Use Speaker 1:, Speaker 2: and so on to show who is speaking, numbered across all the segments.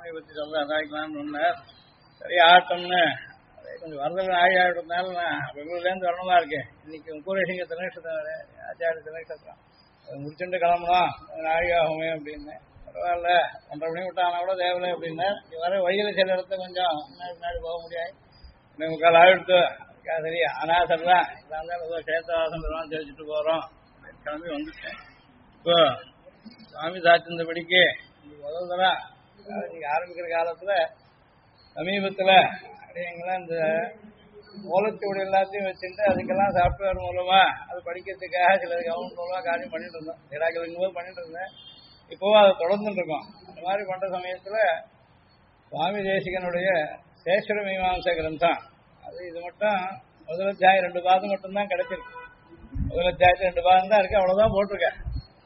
Speaker 1: சுவாமியை பற்றி சொல்ல அதாய்க்கலாம்னு ஒன்றார். சரி ஆட்டம்னு கொஞ்சம் வரதல் ஆழி ஆகிட்டதுனால நான் பெங்களூர்லேருந்து வரணுமா இருக்கேன். இன்னைக்கு முக்கூரேசிங்க திருநட்சத்திரம் ஆச்சாரிய திருநட்சத்திரம் அதை முடிச்சுட்டு கிளம்பலாம் நாழி ஆகுமே அப்படின்னு. பரவாயில்ல 1:30 மணி விட்டானா கூட தேவையில்லை அப்படின்னா இங்கே வர வழியில் சில இடத்த கொஞ்சம் முன்னாடி போக முடியாது. 3:45 ஆகிடுத்து. சரி அனாசர் தான் இருந்தாலும் ஏதோ சேத்தவாசம் பெருமாள் தெரிவிச்சுட்டு போகிறோம் அப்படின்னு கிளம்பி வந்துட்டேன். இப்போ சுவாமி சாத்திருந்தபடிக்கு முதல் தடவை நீங்கள் ஆரம்பிக்கிற காலத்தில் சமீபத்தில் அப்படிங்கலாம் இந்த மூலத்தோடு எல்லாத்தையும் வச்சுட்டு அதுக்கெல்லாம் சாஃப்ட்வேர் மூலமா அது படிக்கிறதுக்காக சில கவர்மெண்ட் மூலமாக காரியம் பண்ணிட்டு இருந்தோம். இராக்களுக்கு போது பண்ணிட்டு இருந்தேன். இப்போவும் அதை தொடர்ந்துட்டு இருக்கோம். அந்த மாதிரி பண்ணுற சமயத்தில் சுவாமி தேசிகனுடைய சேஸ்வர மீமாம்ச கிரந்தம் அது இது மட்டும் முதல் அத்தியாயம் 2 பாதம் மட்டும்தான் கிடைச்சிருக்கு. முதல் அத்தியாயத்தில் 2 பாதம் தான் இருக்கு, அவ்வளோதான் போட்டிருக்கேன்.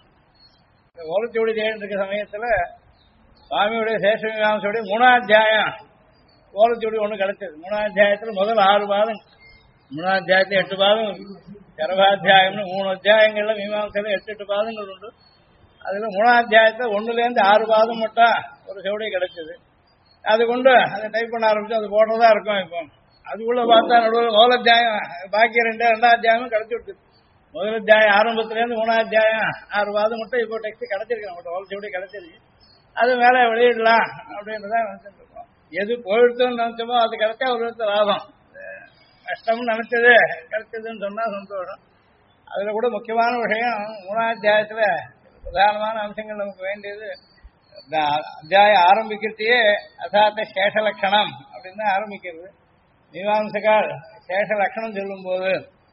Speaker 1: இந்த ஓலச்சோடி தேடிட்டு இருக்க சமயத்தில் சுவாமியுடைய சேஸ்வர மீமாம்சோடைய 3ஆம் அத்தியாயம் ஓலச்சோடி ஒன்று கிடைச்சது. 3ஆம் அத்தியாயத்தில் முதல் 6 பாதம், 3ஆம் அத்தியாயத்தில் 8 பாதம், கர்பாத்தியாயம்னு 3 அத்தியாயங்கள்ல மீமாம்சையில் 8 பாதங்கள் உண்டு. அதுல 3ஆம் அத்தியாயத்தில் 1லேருந்து 6 பாதம் மட்டும் ஒரு செவடி கிடைச்சது. அது கொண்டு அதை டைப் பண்ண ஆரம்பிச்சு அது போடுறதா இருக்கும். இப்போ அதுக்குள்ள பார்த்தா நடுவில் முதல் அத்தியாயம் பாக்கி 2ஆம் அத்தியாயமும் கிடைச்சி விடுது. முதல் அத்தியாயம் ஆரம்பத்திலேருந்து 3ஆம் அத்தியாயம் 6 பாதம் மட்டும் இப்போ டெக்ஸ்ட் கிடைச்சிருக்கு. நம்மகிட்ட ஓல செவடி கிடைச்சிருக்கு. அது மேலே வெளியிடலாம் அப்படின்றதான் நினைச்சிட்டு இருக்கோம். எது போயிடுத்துன்னு நினைச்சோமோ அது கிடைச்சா ஒரு விதத்தை லாபம். கஷ்டம்னு நினைச்சது கிடைச்சதுன்னு சொன்னா சந்தோஷம். அதுல கூட முக்கியமான விஷயம் 3ஆம் அத்தியாயத்துல பிரதானமான அம்சங்கள் நமக்கு வேண்டியது. அத்தியாயம் ஆரம்பிக்கிறதையே அசாத்த சேஷ லட்சணம் அப்படின்னு ஆரம்பிக்கிறது. மீமாம்சகால் சேஷ லட்சணம் சொல்லும் போது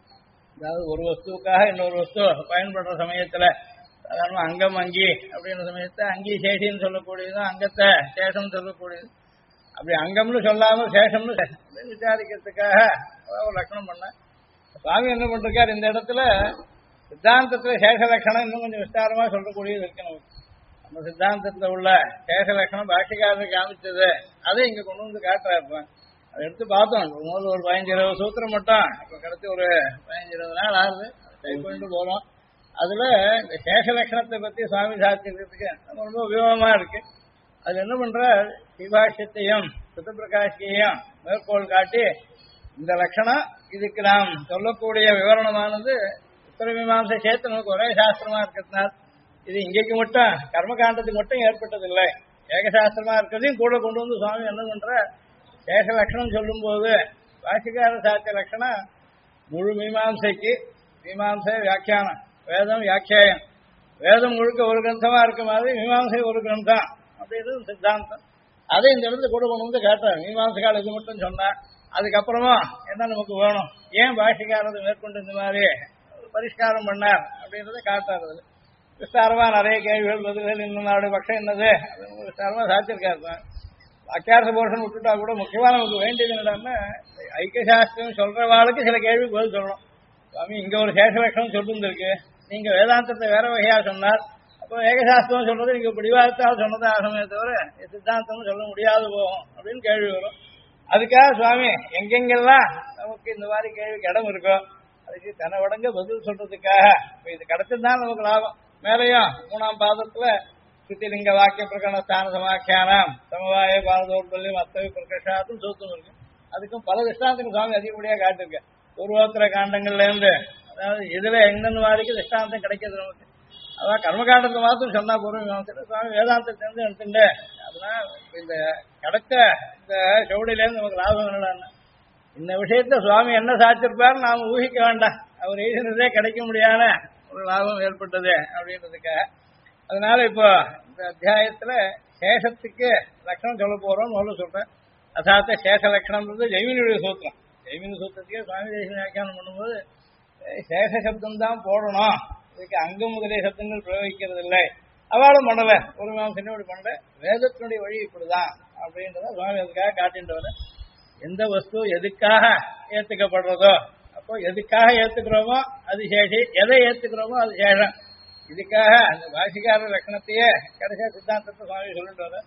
Speaker 1: அதாவது ஒரு வஸ்துவுக்காக இன்னொரு வஸ்து பயன்படுற சமயத்துல சாதாரண அங்கம் அங்கி அப்படின்ற சமயத்தை அங்கி சேஷின்னு சொல்லக்கூடியது, அங்கத்தை சேஷம் சொல்லக்கூடியது. அப்படி அங்கம்னு சொல்லாமல் சேஷம்னு விசாரிக்கிறதுக்காக ஒரு லட்சணம் பண்ண சுவாமி என்ன பண்றாரு இந்த இடத்துல சித்தாந்தத்துல சேஷ லட்சணம் இன்னும் கொஞ்சம் விஸ்தாரமா சொல்லக்கூடியது இருக்கு. நமக்கு நம்ம சித்தாந்தத்துல உள்ள சேஷ லட்சணம் பாஷ்யக்காரருக்கு காமிச்சது அதை இங்க கொண்டு வந்து காட்டுறாரு. அதை எடுத்து பார்த்தோம். முதல்ல ஒரு 15-20 சூத்திரம் மட்டும் இப்ப கிடைச்சி ஒரு 15-20 நாள் ஆகுது டைப் பண்ணிட்டு போறோம். அதுல இந்த சேஷ லட்சணத்தை பத்தி சுவாமி சாத்தியத்துக்கு ரொம்ப உபயோகமா இருக்கு. அது என்ன பண்ற சிவாஷ்யத்தையும் சுத்தப்பிரகாஷையும் மேற்கோள் காட்டி இந்த லட்சணம் இதுக்கு நாம் சொல்லக்கூடிய விவரணமானது உத்தர மீமாம்சை சேர்த்து நமக்கு ஒரே சாஸ்திரமா இருக்கிறதுனால இது இங்கேக்கு மட்டும் கர்மகாண்டத்துக்கு மட்டும் ஏற்பட்டதில்லை, ஏகசாஸ்திரமா இருக்கிறதையும் கூட கொண்டு வந்து சுவாமி என்ன பண்ற சேஷ லட்சணம் சொல்லும் போது பாஷிகார சாத்திய லட்சணம் முழு மீமாம்சைக்கு மீமாம்சை வியாக்கியானம் வேதம் வியாக்கியாயம் வேதம் முழுக்க ஒரு கிரந்தமா இருக்க மாதிரி மீமாம்சை ஒரு கிரந்தம் அப்படின்றது சித்தாந்தம். அதை இந்த இடத்துல கூட கொண்டு வந்து காட்டுறாரு. மீமாம்சகால் இது மட்டும் சொன்னா அதுக்கப்புறமா என்ன நமக்கு வேணும், ஏன் பாஷிகாரத்தை மேற்கொண்டு இந்த மாதிரி பரிஷ்காரம் பண்ணார் அப்படின்றத காட்டுறது. விஸ்தாரமா நிறைய கேள்விகள் பதில்கள் இன்னும் நாடு பட்சம் என்னது விஸ்தாரமா சாத்திருக்காரு. வாக்கியார்த்த போர்ஷன் விட்டுட்டா கூட முக்கியமா நமக்கு வேண்டியது என்னடான்னா ஐக்கியசாஸ்திரம் சொல்றவாளுக்கு சில கேள்வி பதில் சொல்லணும். சுவாமி இங்க ஒரு சேஷ லட்சணம் சொல்லிருந்திருக்கு, நீங்க வேதாந்தத்தை வேற வகையா சொன்னார், அப்போ ஏகசாஸ்திரம் சொல்றது நீங்க பிடிவாதத்தால் சொன்னதா ஆகமே தவிர சித்தாந்தம் சொல்ல முடியாது போகும் அப்படின்னு கேள்வி வரும். அதுக்காக சுவாமி எங்கெங்கெல்லாம் நமக்கு இந்த மாதிரி கேள்விக்கு இடம் இருக்கோ அதுக்கு தன உடங்க பதில் சொல்றதுக்காக இப்ப இது கிடைச்சதுதான் நமக்கு லாபம். மேலையும் 3ஆம் பாதத்துல ஸ்ருதிலிங்க வாக்கிய பிரகரண ஸ்தான சமாக்கியானம் சமவாய பாரதோர்பல்லி மத்தவி பிரகஷாத்தும் சூத்தம் இருக்கு. அதுக்கும் பல திஷ்டாந்தத்துக்கு சுவாமி அதிகப்படியா காட்டிருக்க. பூர்வோத்தர காண்டங்கள்ல இருந்து அதாவது இதுல எந்தெந்த மாதிரிக்கு திஷ்டாந்தம் கிடைக்கிறது நமக்கு. அதான் கர்மகாண்டத்தை மாத்திரம் சொன்னா பூர்வம் சுவாமி வேதாந்தத்திலிருந்து எடுத்துட்டு அதெல்லாம் இந்த கிடைச்ச இந்த சவுடியில இருந்து நமக்கு லாபம் என்னடான்னு இந்த விஷயத்த சுவாமி என்ன சாத்திருப்பாரு நாம ஊகிக்க வேண்டாம். அவர் எழுதினதே கிடைக்க முடியாத ஒரு லாபம் ஏற்பட்டது அப்படின்றதுக்காக. அதனால இப்போ இந்த அத்தியாயத்துல சேஷத்துக்கு லட்சணம் சொல்ல போறோம் முதல்ல சொல்றேன். அசாத்த சேஷ லட்சணம்ன்றது ஜெய்மினுடைய சூத்திரம். ஜெய்மினி சூத்திரத்துக்கே சுவாமி தேசிகன் வியாக்கியானம் பண்ணும்போது சேஷ சப்தம் தான் போடணும், இதுக்கு அங்கம் முதலிய சப்தங்கள் பிரயோகிக்கிறது இல்லை, அவளும் பண்ணல ஒரு மாசம் இப்படி பண்ணல, வேதத்தினுடைய வழி இப்படிதான் அப்படின்றத சுவாமி அதுக்காக காட்டிட்டு வர. எந்த வஸ்து எதுக்காக ஏத்துக்கப்படுறதோ அப்போ எதுக்காக ஏத்துக்கிறோமோ அது சேஷி, எதை ஏத்துக்கிறோமோ அது சேஷம். இதுக்காக அந்த பாஷிகார லட்சணத்தையே கடைசியா சித்தாந்தத்தை சுவாமி சொல்லிட்டு வர.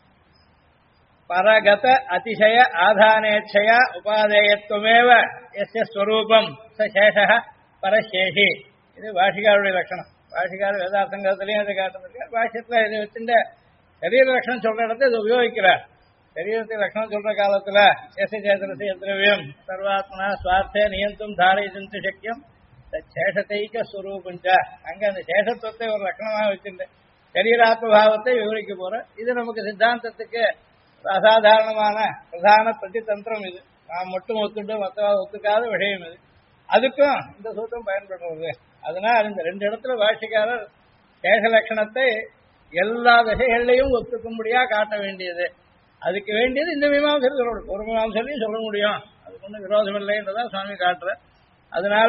Speaker 1: பரகத அதிசய ஆதானேட்சயா உபாதேயத்துவமேவ எஸ்ய ஸ்வரூபம் ச சேஷ பரசேஷி. இது பாஷிகாருடைய லட்சணம். பாஷிகார வேதாசங்கத்திலையும் இதை காட்டுறதுக்கு பாஷ்யத்துல இதை வச்சுட்டு சரீர லட்சணம் சொல்ற இடத்துல இது உபயோகிக்கிறார். சரீரத்தை லட்சணம் சொல்ற காலத்துல சேஷேதரசி திரவியம் சர்வாத்மனா சுவார்த்தே நியந்தும் தாரயிதும் சக்கியம் சேஷத்தைக்க ஸ்வரூபஞ்ச அங்க அந்த சேஷத்துவத்தை ஒரு லட்சணமாக வச்சிருந்தேன். சரீராத்மபாவத்தை விவரிக்க போற இது நமக்கு சித்தாந்தத்துக்கு அசாதாரணமான பிரதான பிரதிதந்திரம். இது நாம் மட்டும் ஒத்துட்டு மற்ற ஒத்துக்காத விஷயம் இது. அதுக்கும் இந்த சூத்திரம் பயன்படுறது. அதனால் இந்த ரெண்டு இடத்துல பாஷிக்காரர் சேஷ லட்சணத்தை எல்லா திசைகள்லையும் ஒத்துக்கும்படியா காட்ட வேண்டியது. அதுக்கு வேண்டியது இந்த மீமாசையில் சொல்லணும். ஒரு மீமாசையிலையும் சொல்ல முடியும். அதுக்கு ஒன்றும் விரோதம் இல்லைன்றதான் சுவாமி காட்டுற. அதனால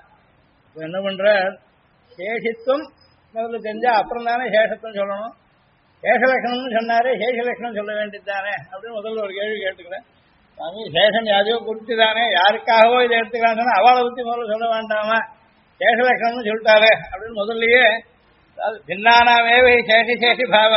Speaker 1: என்ன பண்ற, சேஷித்துவம் முதல்ல தெரிஞ்சா அப்புறம் தானே சேஷத்துவம் சொல்லணும். சேஷலட்சணம்னு சொன்னாரே சேஷலட்சணம் சொல்ல வேண்டியது தானே அப்படின்னு முதல்ல ஒரு கேள்வி கேட்டுக்கிறேன். சுவாமி சேஷம் யாரையோ குறித்து தானே யாருக்காகவோ இதை எடுத்துக்கலான்னு சொன்னா அவளை பற்றி முதல்ல சொல்ல வேண்டாமா, சேஷலட்சணம்னு சொல்லிட்டாரு அப்படின்னு முதல்லயே. அதாவது பின்னானாமேவை சேஷி பாவ.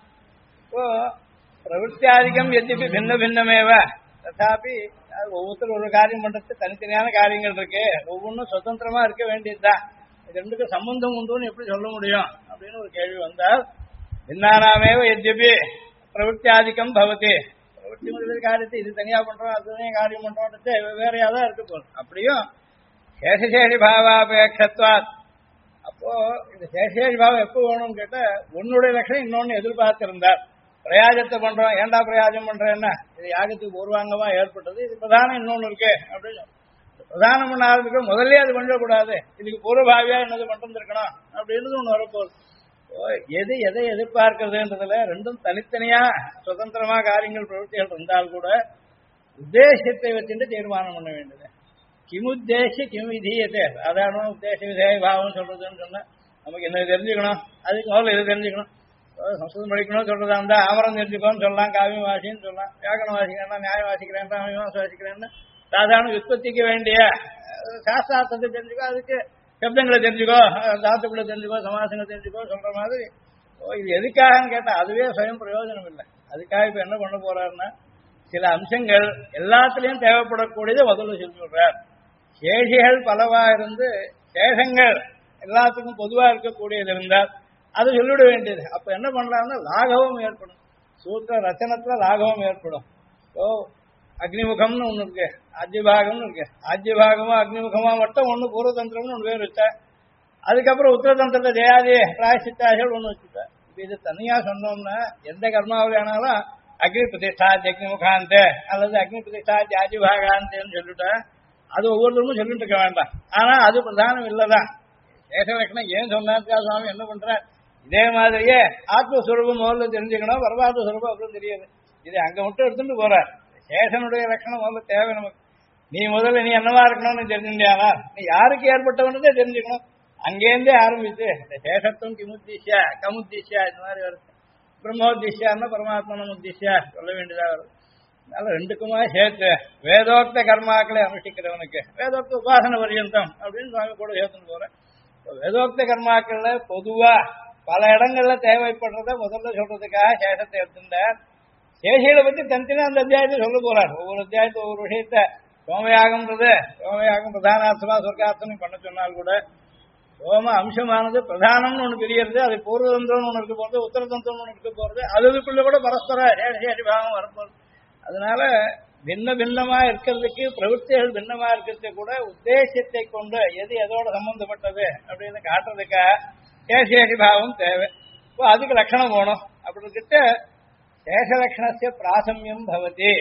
Speaker 1: இப்போ பிரவృత్యాதிகம் எதிர்ப்பு பின்ன பின்னமேவ ததாபி ஒவ்வொருத்தரும் ஒரு காரியம் பண்றது தனித்தனியான காரியங்கள் இருக்கு. ஒவ்வொன்றும் சுதந்திரமா இருக்க வேண்டியதுதான். இது ரெண்டுக்கும் சம்பந்தம் உண்டுன்னு எப்படி சொல்ல முடியும் அப்படின்னு ஒரு கேள்வி வந்தால், பின்னானாமேவ எதிர்ப்பு பிரவృత్యాதிகம் பவதி. பிரவృత్తి முதல் காரியத்தை இது தனியா பண்றோம் அது தனியா காரியம் பண்றோம்ன்றது வேறையாதான் இருக்க போகுது. அப்படியும் சேஷசேஷி பாவாபேட்சத்வாத். அப்போ இந்த சேஷசேஷி பாவம் எப்போ வேணும்னு கேட்டா உன்னுடைய லட்சணம் இன்னொன்னு எதிர்பார்த்திருந்தார். பிரயாஜத்தை பண்றோம், ஏண்டா பிரயாஜம் பண்றேன்னா இது யாகத்துக்கு பூர்வாங்கமா ஏற்பட்டது, இது பிரதானம் இன்னொன்னு இருக்கு அப்படின்னு பிரதானம் பண்ண ஆரம்பிக்க முதல்ல அது பண்ணக்கூடாது, இதுக்கு பூர்வபாவியா என்னது பண்ணிருக்கணும் அப்படின்னு ஒண்ணு வரப்போகுது. எது எதை எதிர்பார்க்கிறதுன்றதுல ரெண்டும் தனித்தனியா சுதந்திரமா காரியங்கள் பிரவൃத்திகள் இருந்தால் கூட உத்தேசத்தை வச்சுட்டு தீர்மானம் பண்ண வேண்டியது. கிமுத்தேச கிம் விதீயத்தை சாதாரண உத்தேச விதேய பாவம் சொல்றதுன்னு சொன்னா நமக்கு என்ன தெரிஞ்சுக்கணும், அதுக்கு முதல்ல இது தெரிஞ்சுக்கணும். சம்ஸ்கிருதம் படிக்கணும்னு சொல்றதா இருந்தா ஆமரம் தெரிஞ்சுக்கோன்னு சொல்லலாம், காவியம் வாசின்னு சொல்லலாம், வியாக்கரணம் வாசிக்கிறேன்னா நியாயம் வாசிக்கிறேன், மீமாசை வாசிக்கிறேன்னு சாதாரண உற்பத்திக்கு வேண்டிய சாஸ்திரார்த்தத்தை தெரிஞ்சுக்கோ, அதுக்கு சப்தங்களை தெரிஞ்சுக்கோ, தாத்துக்களை தெரிஞ்சுக்கோ, சமாசங்களை தெரிஞ்சுக்கோ சொல்ற மாதிரி. இது எதுக்காகன்னு கேட்டா அதுவே சுயம் பிரயோஜனம் இல்லை. அதுக்காக இப்ப என்ன பண்ண போறாருன்னா சில அம்சங்கள் எல்லாத்துலயும் தேவைப்படக்கூடியது முதல்ல சொல்லிவிடுறார். சேஷிகள் பலவா இருந்து சேஷங்கள் எல்லாத்துக்கும் பொதுவா இருக்கக்கூடியது இருந்தால் அது சொல்லிவிட வேண்டியது. அப்ப என்ன பண்றாங்கன்னா லாகவம் ஏற்படும், சூத்திர ரச்சனத்துல லாகவம் ஏற்படும். ஓ அக்னிமுகம்னு ஒண்ணு இருக்கு, ஆஜ்யபாகம்னு இருக்கு. ஆஜ்யபாகமா அக்னிமுகமா மட்டும் ஒண்ணு பூர்வதந்திரம்னு ஒண்ணு பேர் வச்சா, அதுக்கப்புறம் உத்தரதந்திரத்தை ஜெயாதி பிராயசித்தாசல் ஒண்ணு வச்சுட்டா. இப்ப இது தனியா சொன்னோம்னா எந்த கர்மாவளி ஆனாலும் அக்னி பிரதிஷ்டா அக்னிமுகாந்த அல்லது அக்னி பிரதிஷ்டா ஆஜ்யபாகாந்தேன்னு சொல்லிட்டா அது ஒவ்வொருத்தரும் சொல்லிட்டு இருக்க வேண்டாம். ஆனா அது பிரதானம் இல்லதான். சேஷலட்சணம் ஏன் சொன்னாருக்கா சுவாமி என்ன பண்ற, இதே மாதிரியே ஆத்மஸ்வரூபம் முதல்ல தெரிஞ்சுக்கணும், பரமாத்ம ஸ்வரூபம் அப்புறம் தெரியாது. இது அங்க மட்டும் எடுத்துட்டு போற சேஷனுடைய லட்சணம் முதல்ல தேவை நமக்கு. நீ முதல்ல நீ என்னவா இருக்கணும்னு தெரிஞ்சுட்டியானா நீ யாருக்கு ஏற்பட்டவனதே தெரிஞ்சுக்கணும். அங்கேருந்தே ஆரம்பிச்சு இந்த சேஷத்துவம் கிமுத்திஷ்யா கமுத்திஷ்யா இந்த மாதிரி வருது. பிரம்மோத்திஷ்யான்னா பரமாத்மனம் உத்திஷ்யா சொல்ல வேண்டியதா வருது. அதனால ரெண்டுக்குமா சேர்த்து வேதோக்த கர்மாக்களை அனுஷ்டிக்கிறவனுக்கு வேதோக்த உபாசன பரியந்தம் அப்படின்னு சுவாமி கூட சேர்த்துன்னு போறேன். வேதோக்த கர்மாக்கள்ல பொதுவா பல இடங்கள்ல தேவைப்படுறத முதல்ல சொல்றதுக்காக சேஷத்தை எடுத்துட்டார். சேஷிகளை பத்தி தனித்தனியா அந்த அத்தியாயத்தை சொல்ல போறார். ஒவ்வொரு அத்தியாயத்தை ஒவ்வொரு விஷயத்த சோமயாகம்ன்றது சோமயாகம் பிரதானார்த்தமா சொர்க்கார்த்தம் பண்ண சொன்னால் கூட சோம அம்சமானது பிரதானம்னு ஒண்ணு தெரியறது, அது பூர்வதந்திரம்னு ஒண்ணு இருக்க போறது, உத்தரதந்திரம்னு ஒண்ணு இருக்க போறது, அதுக்குள்ள கூட பரஸ்பர சேஷி பாவம் வரப்போகுது. அதனால பின்ன பின்னமா இருக்கிறதுக்கு பிரவೃத்திகள் பின்னமா இருக்கிறது கூட உத்தேசத்தை கொண்டு எது எதோட சம்பந்தப்பட்டது அப்படின்னு காட்டுறதுக்கா சேஷேஷி பாவம் தேவை. இப்போ அதுக்கு லட்சணம் போகணும். அப்படி இருக்கிட்ட சேஷலட்சணத்தை பிராசமியம் பவதி.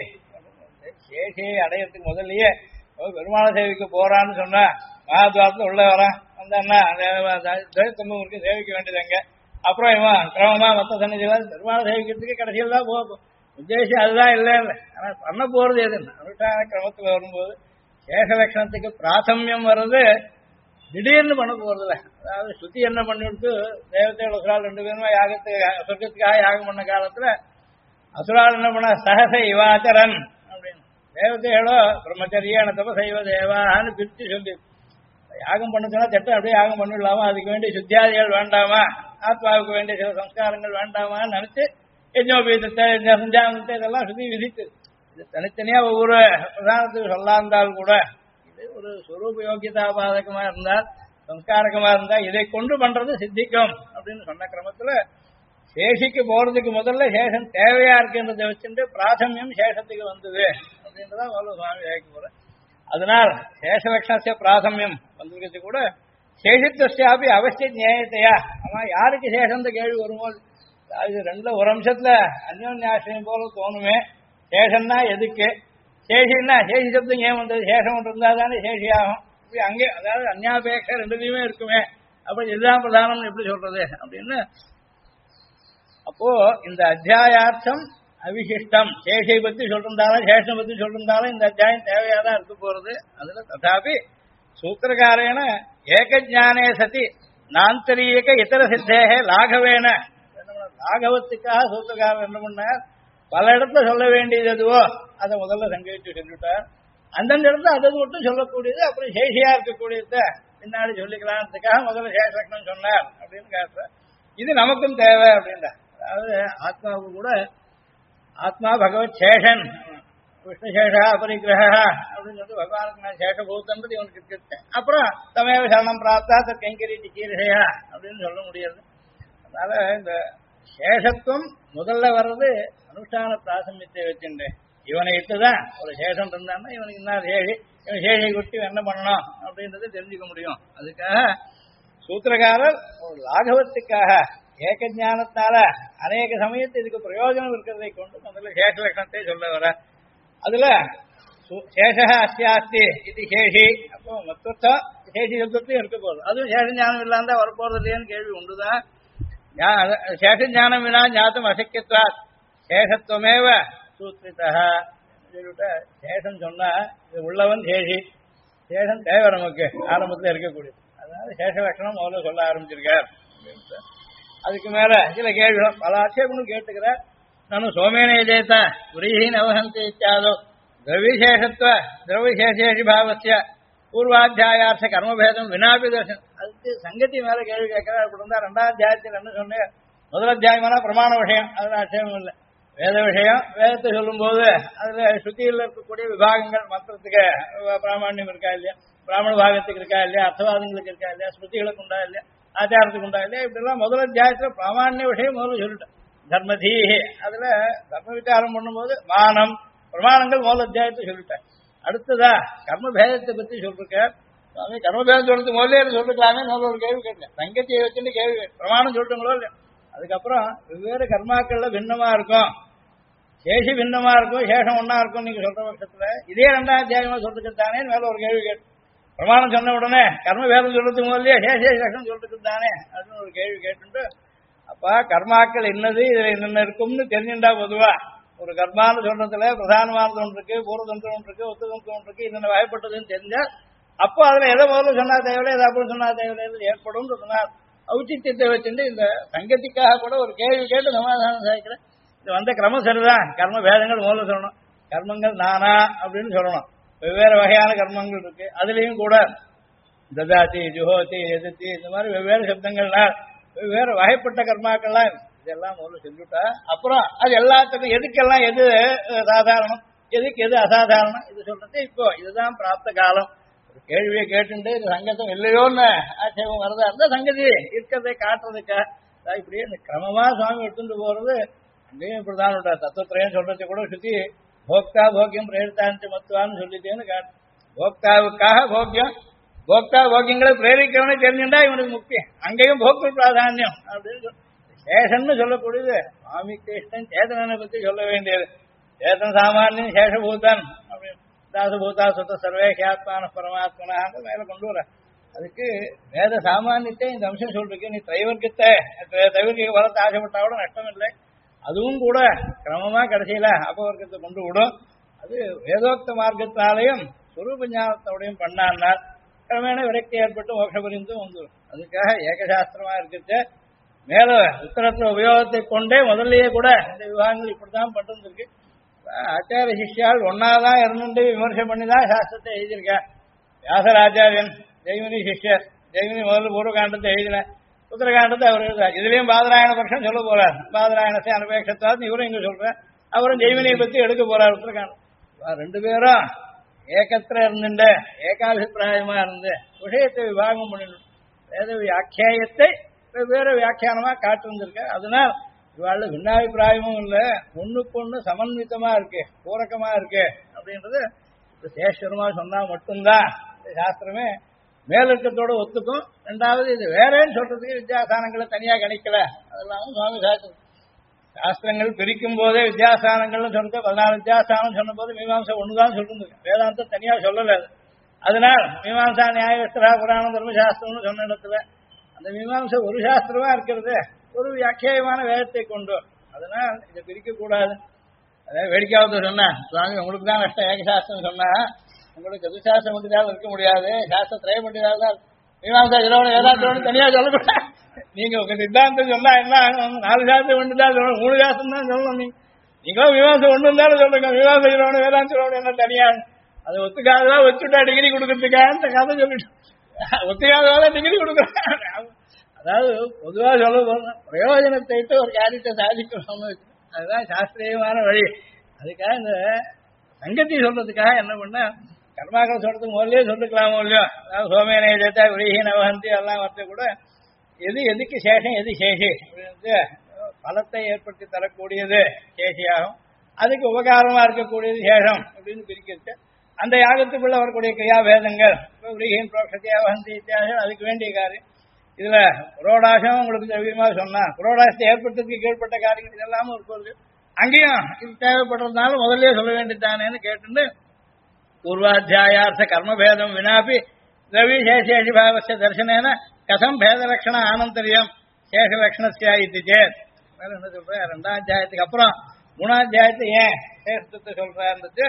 Speaker 1: சேஷியை அடையறதுக்கு முதல்லயே பெருமாள சேவைக்கு போறான்னு சொன்னா மகாத்வாரத்துல உள்ள வரான் வந்தான்னா துவயத்தொம்பருக்கு சேவிக்க வேண்டியதுங்க. அப்புறம் இவன் கிரமமா மொத்த சன்னிதிகள் பெருமாள சேவிக்கிறதுக்கு கடைசியில் தான் போகும். உத்தேசம் அதுதான் இல்லை இல்லை. ஆனா பண்ண போறது எதுன்னு அனுஷ்டான கிரமத்துல வரும்போது சேஷலட்சணத்துக்கு பிராசமியம் வர்றது திடீர்னு பண்ண போறதில்ல. அதாவது ஸ்ருதி என்ன பண்ணிவிட்டு தேவத்தையோட அசுரால் ரெண்டு பேருமா யாகத்துக்கு சொர்க்கத்துக்காக யாகம் பண்ண காலத்துல அசுரால் என்ன பண்ண சகச இவாச்சரன் அப்படின்னு தேவத்தையோட பிரம்மச்சரியான தப சைவ தேவான்னு பிரித்து சொல்லி யாகம் பண்ண சொன்னா திட்டம் அப்படியே யாகம் பண்ணிடலாமா, அதுக்கு வேண்டிய சுத்தியாதிகள் வேண்டாமா, ஆத்மாவுக்கு வேண்டிய சில சம்ஸ்காரங்கள் வேண்டாமான்னு நினைச்சு யஜ்னோபீதத்தை சஞ்சானத்தை இதெல்லாம் சுத்தி விதித்து இது தனித்தனியா ஒவ்வொரு பிரதானத்துக்கு சொல்லாந்தால் கூட இது ஒரு ஸ்வரூப யோகியதா பாதகமா இருந்தால் சம்ஸ்காரகமா இருந்தால் இதை கொண்டு பண்றது சித்திக்கும் அப்படின்னு சொன்ன கிரமத்துல சேஷிக்கு போறதுக்கு முதல்ல சேஷன் தேவையா இருக்குன்றதை வச்சுட்டு பிராதமியம் சேஷத்துக்கு வந்தது அப்படின்றதான் முதல்ல சுவாமி கேட்க போற. அதனால் சேஷலட்சண பிராதமியம் வந்திருக்கிறது கூட சேஷித்வஸ்யாபி அவசிய நியாயத்தையா. ஆமா, யாருக்கு சேஷந்த கேள்வி வருமோ அது ரெண்டுல ஒரு அம்சத்துல அந்யோன்யாசிரியம் போல தோணுமே. சேஷன்னா எதுக்கு, சேஷின்னா சேஷி சப்தம் ஏன் வந்தது, சேஷம் ஒன்று இருந்தா தானே சேஷியாகும். இப்படி அங்கே அதாவது அந்யாபேட்சை ரெண்டுலையுமே இருக்குமே, அப்படி இதுதான் பிரதானம் எப்படி சொல்றது அப்படின்னு. அப்போ இந்த அத்தியாயார்த்தம் அவிசிஷ்டம், சேஷை பத்தி சொல்லிருந்தாலும் சேஷம் பத்தி சொல்லிருந்தாலும் இந்த அத்தியாயம் தேவையாதான் இருக்க போறது. அதுல ததாபி சூத்திரகாரேன ஏகஜானே சதி நாந்தரீக இதர சித்தேகே லாகவேன, லாகவத்துக்காக சூத்திரகாரர் என்ன பண்ணார், பல இடத்துல சொல்ல வேண்டியது எதுவோ அதை முதல்ல சங்கரித்து சொல்லிவிட்டார். அந்தந்த இடத்துல அதை மட்டும் சொல்லக்கூடியது அப்புறம் சேஷியா இருக்கக்கூடியத பின்னாடி சொல்லிக்கலான்றதுக்காக முதல்ல சேஷ லட்சணம் சொன்னார் அப்படின்னு கேட்கிறார். இது நமக்கும் தேவை அப்படின்ற. அதாவது ஆத்மாவுக்கு கூட ஆத்மா பகவத் சேஷன், விஷ்ணு சேஷா அபரிகிரக அப்படின்னு சொல்லிட்டு பகவானுக்கு நான் சேஷபூத்தன்றது இவனுக்கு இருக்கு. அப்புறம் தமேவ சரணம் பிராப்தா கைங்கரி கீரிஷையா அப்படின்னு சொல்ல முடியாது. அதனால இந்த சேஷத்துவம் முதல்ல வர்றது அனுஷ்டான பிராசமியத்தை வச்சுட்டு இவனை இட்டுதான் ஒரு சேஷம் இருந்தான்னா இவனுக்கு என்ன சேஷி, இவன் சேஷை குட்டி என்ன பண்ணணும் அப்படின்றத தெரிஞ்சுக்க முடியும். அதுக்காக சூத்திரகாரர் ஒரு லாகவத்துக்காக ஏக ஞானத்தால அநேக சமயத்து இதுக்கு பிரயோஜனம் இருக்கிறதை கொண்டு முதல்ல சேஷ லட்சணத்தை சொல்ல வர. அதுல சேஷ அஸ்யாஸ்தி இது சேஷி, அப்போ மொத்தம் சேஷி சப்தத்தையும் இருக்க போகுது. அதுவும் சேஷ ஞானம் இல்லாம வரப்போறது இல்லையான்னு கேள்வி உண்டுதான். சேஷ ஞானம் வினா ஞாத்தம் அசக்கியத்வா சேஷத்துவமேவ சூத்திரிதா. சேஷம் சொன்னா இது உள்ளவன் சேஷி, சேஷம் தேவை நமக்கு ஆரம்பத்தில் இருக்கக்கூடியது. அதனால சேஷ லட்சணம் முதல்ல சொல்ல ஆரம்பிச்சிருக்கார். அதுக்கு மேல சில கேள்விகள் பல ஆட்சேபனும் கேட்டுக்கிறார். நானும் சோமேன ஜெயத்த விரீஹீன் அவஹந்தி இத்தியாதோ திரவிசேஷத்துவ திரவிசேஷேஷி பாவசிய பூர்வாத்தியாயார்த்த கர்மபேதம் வினாபி தர்சனம். அதுக்கு சங்கத்தி மேல கேள்வி கேட்கிறார். அப்படி இருந்தா ரெண்டாம் அத்தியாயத்தில் என்ன சொன்னேன், முதல் அத்தியாயமான பிரமாண விஷயம், அதுல ஆட்சேபம் இல்லை. வேத விஷயம், வேதத்தை சொல்லும் போது அதுல ஸ்ருதியில் இருக்கக்கூடிய விபாகங்கள் மந்திரத்துக்கு பிராமணியம் இருக்கா இல்லையா, பிராமண பாகத்துக்கு இருக்கா இல்லையா, அர்த்தவாதங்களுக்கு இருக்கா இல்லையா, ஸ்ருதிகளுக்கு உண்டா இல்லையா, ஆச்சாரத்துக்கு உண்டா இல்லையா, இப்படி எல்லாம் முதல் அத்தியாயத்துல பிராமணிய விஷயம் முதல்ல சொல்லிட்டேன். தர்மதீஹி அதுல தர்ம விசாரம் பண்ணும்போது மானம் பிரமாணங்கள் முதல் அத்தியாயத்தை சொல்லிட்டேன். அடுத்ததா கர்ம பேதத்தை பத்தி சொல்லிருக்க. கர்மபேதம் சொல்றது முதலே சொல்லிருக்கலாமே ஒரு கேள்வி கேட்டேன். சங்கத்தியை வச்சுட்டு கேள்வி பிரமாணம் சொல்லிட்டுங்களோ இல்லையா. அதுக்கப்புறம் வெவ்வேறு கர்மாக்கள்ல பின்னமா இருக்கும், சேஷி பின்னமா இருக்கும், சேஷம் ஒன்னா இருக்கும். நீங்க சொல்ற பட்சத்துல இதே ரெண்டாம் அத்தியாயமா சொல்லிருக்கத்தானே மேல ஒரு கேள்வி கேட்டு, பிரமாணம் சொன்ன உடனே கர்ம பேதம் சொல்றதுக்கு முதலே சேஷம் சொல்றதுக்கு தானே அப்படின்னு ஒரு கேள்வி கேட்டு, அப்ப கர்மாக்கள் என்னது இதுல என்னென்ன இருக்கும்னு தெரிஞ்சுட்டா பொதுவா ஒரு கர்மான்னு சொல்றதுல பிரதானமானது ஒன்று இருக்கு, பூர்வதந்திரம் ஒன்று இருக்கு, ஒத்துதந்திரம் ஒன்று இருக்கு, என்னென்ன வகைப்பட்டதுன்னு தெரிஞ்சா அப்போ அதுல எதை முதல்ல சொன்னா தேவையில்லை, எதை அப்புறம் சொன்னா தேவையில்லை ஏற்படும் சொன்னார். ஔச்சித்தியத்தை வச்சுட்டு இந்த சங்கத்திக்காக கூட ஒரு கேள்வி கேட்டு சமாதானம் சாதிக்கிறேன். இது வந்த கிரமம் சரிதான். கர்ம பேதங்கள் முதல்ல சொல்லணும், கர்மங்கள் நானா அப்படின்னு சொல்லணும். வெவ்வேறு வகையான கர்மங்கள் இருக்கு, அதுலயும் கூட ததாதி ஜுஹோதி எதிர்த்தி இந்த மாதிரி வெவ்வேறு சப்தங்கள்லாம் வெவ்வேறு வகைப்பட்ட கர்மாக்கள்லாம் இதெல்லாம் முதல்ல சொல்லிவிட்டா அப்புறம் அது எல்லாத்துக்கும் எதுக்கெல்லாம் எது சாதாரணம் எதுக்கு எது அசாதாரணம் இது சொல்றது. இப்போ இதுதான் பிராப்த காலம். ஒரு கேள்வியை கேட்டுட்டு இது சங்கத்தம் இல்லையோன்னு ஆட்சேபம் வரதா இருந்தா சங்கதி இருக்கிறதை காட்டுறதுக்கா இப்படியே இந்த கிரமமா சுவாமி எடுத்துட்டு போறது. அங்கேயும் இப்படிதான் தத்துவத்திரையும் சொல்றது கூட சுத்தி போக்தா போக்கியம் பிரேரித்தாந்து மத்துவான்னு சொல்லிட்டேன்னு காட்டு. போக்தாவுக்காக போக்கியம், போக்தா போக்கியங்களை பிரேரிக்கிறவனே தெரிஞ்சுட்டா இவனுக்கு முக்கியம். அங்கேயும் போக்கு பிராதானியம் அப்படின்னு சேஷன்னு சொல்லக்கூடியது சுவாமி கிருஷ்ணன் சேதனனை பத்தி சொல்ல வேண்டியது. சேதன் சாமானியம் சேஷபூதன் அப்படின்னு தாசபூதா சுத்த சர்வேஷாத்மான பரமாத்மனாக மேல கொண்டு வர. அதுக்கு வேத சாமானியத்தை இந்த அம்சம் சொல்றதுக்கு நீ தைவர்க்க வளர்த்து ஆசைப்பட்டாவோட நஷ்டம் இல்லை. அதுவும் கூட கிரமமா கடைசியில அபவர்க்கத்தை கொண்டு விடும். அது வேதோக்த மார்க்கத்தினாலையும் சுரூப ஞானத்தோடையும் பண்ணான்னார் கிரமேண விரக்தி ஏற்பட்டு மோட்சபரிந்தும் வந்துடும். அதுக்காக ஏகசாஸ்திரமா இருக்கிறது மேல உத்தரத்துல உபயோகத்தை கொண்டே முதல்லயே கூட இந்த விவாகங்கள் இப்படிதான் பட்டிருக்கு. ஆச்சாரிய சிஷ்யால் ஒன்னாதான் இருந்துட்டு விமர்சனம் பண்ணிதான் சாஸ்திரத்தை எழுதியிருக்கா. வியாசராச்சாரியன் ஜெய்மினி சிஷ்யர், ஜெய்மினி முதல்ல பூர்வகாண்டத்தை எழுதின, உத்தரகாண்டத்தை அவர் எழுதார். இதுலயும் பாதராயண பட்சம் சொல்ல போறார். பாதராயணத்தை அனுபேட்சத்தாது இவரும் இங்க சொல்ற, அவரும் ஜெய்மினியை பத்தி எடுக்க போறார் உத்தரகாண்டம். ரெண்டு பேரும் ஏகத்திர இருந்துட்டு ஏகாபிப்பிராயமா இருந்து விஷயத்தை விவாகம் பண்ணிடணும். வேத வியாக்கியாயத்தை வெவ்வேறு வியாக்கியானமா காட்டு வந்திருக்க. அதனால் இவாள் பின்னாபிப்பிராயமும் இல்லை, ஒண்ணுக்கு ஒண்ணு சமன்வித்தமா இருக்கு, பூரக்கமா இருக்கு அப்படின்றது சேஸ்வரமா சொன்னா மட்டும்தான் இந்த சாஸ்திரமே மேலிருக்கத்தோட ஒத்துக்கும். ரெண்டாவது இது வேறேன்னு சொல்றதுக்கு வித்தியாசானங்களை தனியா கணிக்கல. அதெல்லாம் சுவாமி சாஸ்திரம் சாஸ்திரங்கள் பிரிக்கும் போதே வித்தியாசானங்கள்னு சொல்லிட்டு 14 வித்தியாசானம் சொன்ன போது மீமாம்சை ஒண்ணுதான் சொல்லிருந்து, வேதாந்தம் தனியா சொல்லல. அதனால் மீமாம்சா நியாயஸ்திரா புராணம் தர்மசாஸ்திரம்னு சொன்ன இடத்துல அந்த மீமாம்சை ஒரு சாஸ்திரமா இருக்கிறது ஒரு வியாக்கியமான வேதத்தை கொண்டு. அதனால் இதை பிரிக்க கூடாது. அதாவது வேடிக்கையாவது சொன்னா சுவாமி உங்களுக்கு தான் நஷ்டம் ஏகசாஸ்திரம் சொன்னா உங்களுக்கு எதிர்சாஸ்திரம் மட்டும்தான் இருக்க முடியாது, சாஸ்திரம் திரைய மட்டும்தான் மீமாம்சா இதோட வேதாந்தோடு தனியா சொல்லக்கூடாது. நீங்க உங்க சித்தாந்தம் சொன்னா என்ன 4 சாஸ்திரம் ஒன்று தான் சொல்லணும், 3 சாஸ்திரம் தான் சொல்லணும். நீங்களும் மீமாம்சம் ஒன்று இருந்தாலும் சொல்லுங்க, மீமாம்சா இதோட வேதாந்தோட என்ன தனியா அதை ஒத்துக்காததா வச்சுட்டா டிகிரி கொடுக்கறதுக்காக கதை சொல்லிட்டு ஒத்துக்காததான் டிகிரி கொடுக்குறாங்க. அதாவது பொதுவா சொல்ல போறோம் பிரயோஜனத்தை ஒரு காரியத்தை சாதிக்கணும், அதுதான் சாஸ்திரியமான வழி. அதுக்காக இந்த சங்கத்தி சொல்றதுக்காக என்ன பண்ண கர்மாக்கள் சொல்றதுக்கு முதல்ல சொல்லிக்கலாமோ இல்லையோ. அதாவது சோமேன ஜெத்தா விரீஹீன வகந்தி எல்லாம் வரது கூட எது எதுக்கு சேஷம் எது சேஷி அப்படின்னு பலத்தை ஏற்படுத்தி தரக்கூடியது சேஷியாகும், அதுக்கு உபகாரமா இருக்கக்கூடியது சேஷம் அப்படின்னு பிரிக்கிறது. அந்த யாகத்துக்குள்ள வரக்கூடிய கிரியா பேதங்கள் விரீஹீன் புரோக்ஷத்தியா வகந்தி இத்தியாசம் அதுக்கு வேண்டிய காரியம். இதுல புரோடாசம் உங்களுக்கு திரவியமா சொன்னா புரோடாசத்தை ஏற்படுத்துறதுக்கு கீழ்பட்ட காரியங்கள் இதெல்லாமும் இருக்கிறது. அங்கேயும் இது தேவைப்படுறதுனால முதல்ல சொல்ல வேண்டியதானேன்னு கேட்டு பூர்வாத்தியாயார்த்த கர்மபேதம் வினாப்பி திரவிய சேஷேஷி பாவசிய தர்சனேன கதம் பேதலட்சண ஆனந்தரியம் சேஷலட்சணஸ்யா இது சேத். மேல என்ன சொல்ற 2ஆம் அத்தியாயத்துக்கு அப்புறம் 3ஆம் அத்தியாயத்தை ஏன் சேஷத்தை சொல்றாருன்னு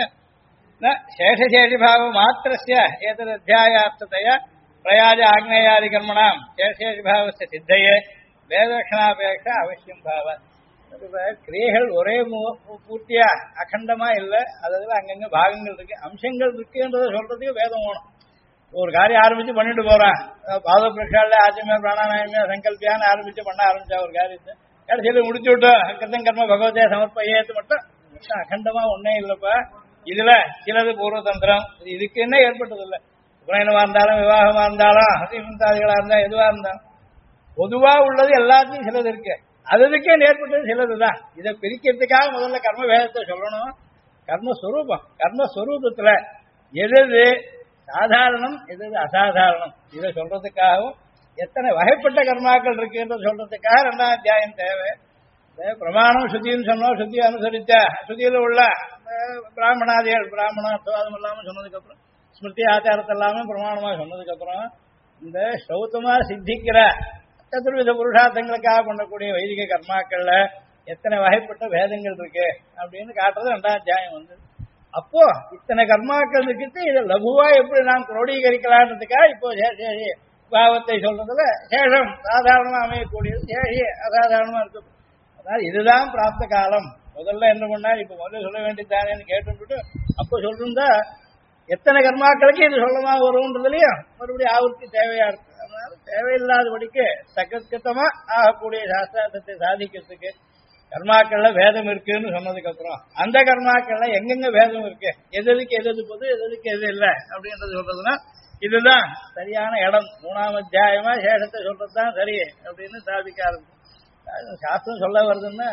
Speaker 1: சேஷசேஷி பாவ மாத்திரஸ்ய ஏதது அத்தியாயார்த்ததைய பிரயாஜ ஆக்னேயாதி கர்மணாம் சேஷேஷி பாவஸ்ய சித்தையே வேதலட்சணாபேட்ச அவசியம் பாவ. கிரியைகள் ஒரே பூர்த்தியா அகண்டமா இல்லை, அதுல அங்கங்க பாகங்கள் இருக்கு அம்சங்கள் இருக்குன்றதை சொல்றதுக்கு வேதம் வேணும். ஒரு காரியம் ஆரம்பிச்சு பண்ணிட்டு போறான், பாத பிரக்ஷால ஆச்சமியா பிராணாயாமியா சங்கல்பியான்னு ஆரம்பிச்சு பண்ண ஆரம்பிச்சா ஒரு காரியத்தை கடைசியில முடிச்சு விட்டோம் கிருத்தம் கர்ம பகவதே சமர்ப்பயத்து மட்டும் அகண்டமா ஒன்னே இல்லப்பா. இதுல சிலது பூர்வதந்திரம், இதுக்கு என்ன ஏற்பட்டது இல்லை. உபநயனமா இருந்தாலும் விவாகமா இருந்தாலும் அதிமுந்தாதிகளா இருந்தா எதுவா இருந்தாலும் பொதுவா உள்ளது எல்லாத்தையும் சிலது இருக்கு, அதுக்கே ஏற்பட்டது சிலதுதான். இதை பிரிக்கிறதுக்காக முதல்ல கர்ம வேதத்தை சொல்லணும். கர்மஸ்வரூபம் கர்மஸ்வரூபத்துல எது சாதாரணம் எது அசாதாரணம் இதை சொல்றதுக்காகவும் எத்தனை வகைப்பட்ட கர்மாக்கள் இருக்குன்றது சொல்றதுக்காக 2ஆம் அத்தியாயம் தேவை. பிரமாணம் சுத்தின்னு சொன்னோம், சுத்தி அனுசரிச்ச சுத்தியில உள்ள பிராமணாதிகள் பிராமணத்துவாதம் இல்லாம சொன்னதுக்கு அப்புறம் ஸ்மிருதி ஆச்சாரத்தை எல்லாமே பிரமாணமா சொன்னதுக்கு அப்புறம் இந்த சௌத்தமா சித்திக்கிற சதுர்வித புருஷார்த்தங்களுக்காக பண்ணக்கூடிய வைதிக கர்மாக்கள்ல எத்தனை வகைப்பட்ட வேதங்கள் இருக்கு அப்படின்னு காட்டுறது 2ஆம் அத்தியாயம் வந்து. அப்போ இத்தனை கர்மாக்கள் இருக்கு, இதை லகுவா எப்படி நாம் குரோடீகரிக்கலான்றதுக்காக இப்போ சேஷி பாவத்தை சொல்றதுல சேஷம் சாதாரணமா அமையக்கூடியது, சேஷி அசாதாரணமா இருக்கு. அதாவது இதுதான் பிராப்த காலம். முதல்ல என்ன பண்ணா இப்ப முதல்ல சொல்ல வேண்டியதானேன்னு கேட்டு அப்போ சொல்லிருந்தா எத்தனை கர்மாக்களுக்கு இது சொல்லமா வரும்ன்றதுலயும் மறுபடியும் ஆவர்த்தி தேவையா இருக்கு. அதனால தேவையில்லாதபடிக்கு சகத்கத்தமா ஆகக்கூடிய சாஸ்திரார்த்தத்தை சாதிக்கிறதுக்கு கர்மாக்கள்ல வேதம் இருக்குன்னு சொன்னதுக்கு அப்புறம் அந்த கர்மாக்கள்ல எங்கெங்க வேதம் இருக்கு, எதுக்கு எது பொது எதுக்கு எது இல்லை அப்படின்றது சொல்றதுன்னா இதுதான் சரியான இடம். 3ஆம் அத்தியாயமா சேஷத்தை சொல்றதுதான் சரி அப்படின்னு சாதிக்க ஆரம்பிச்சு. சாஸ்திரம் சொல்ல வருதுன்னா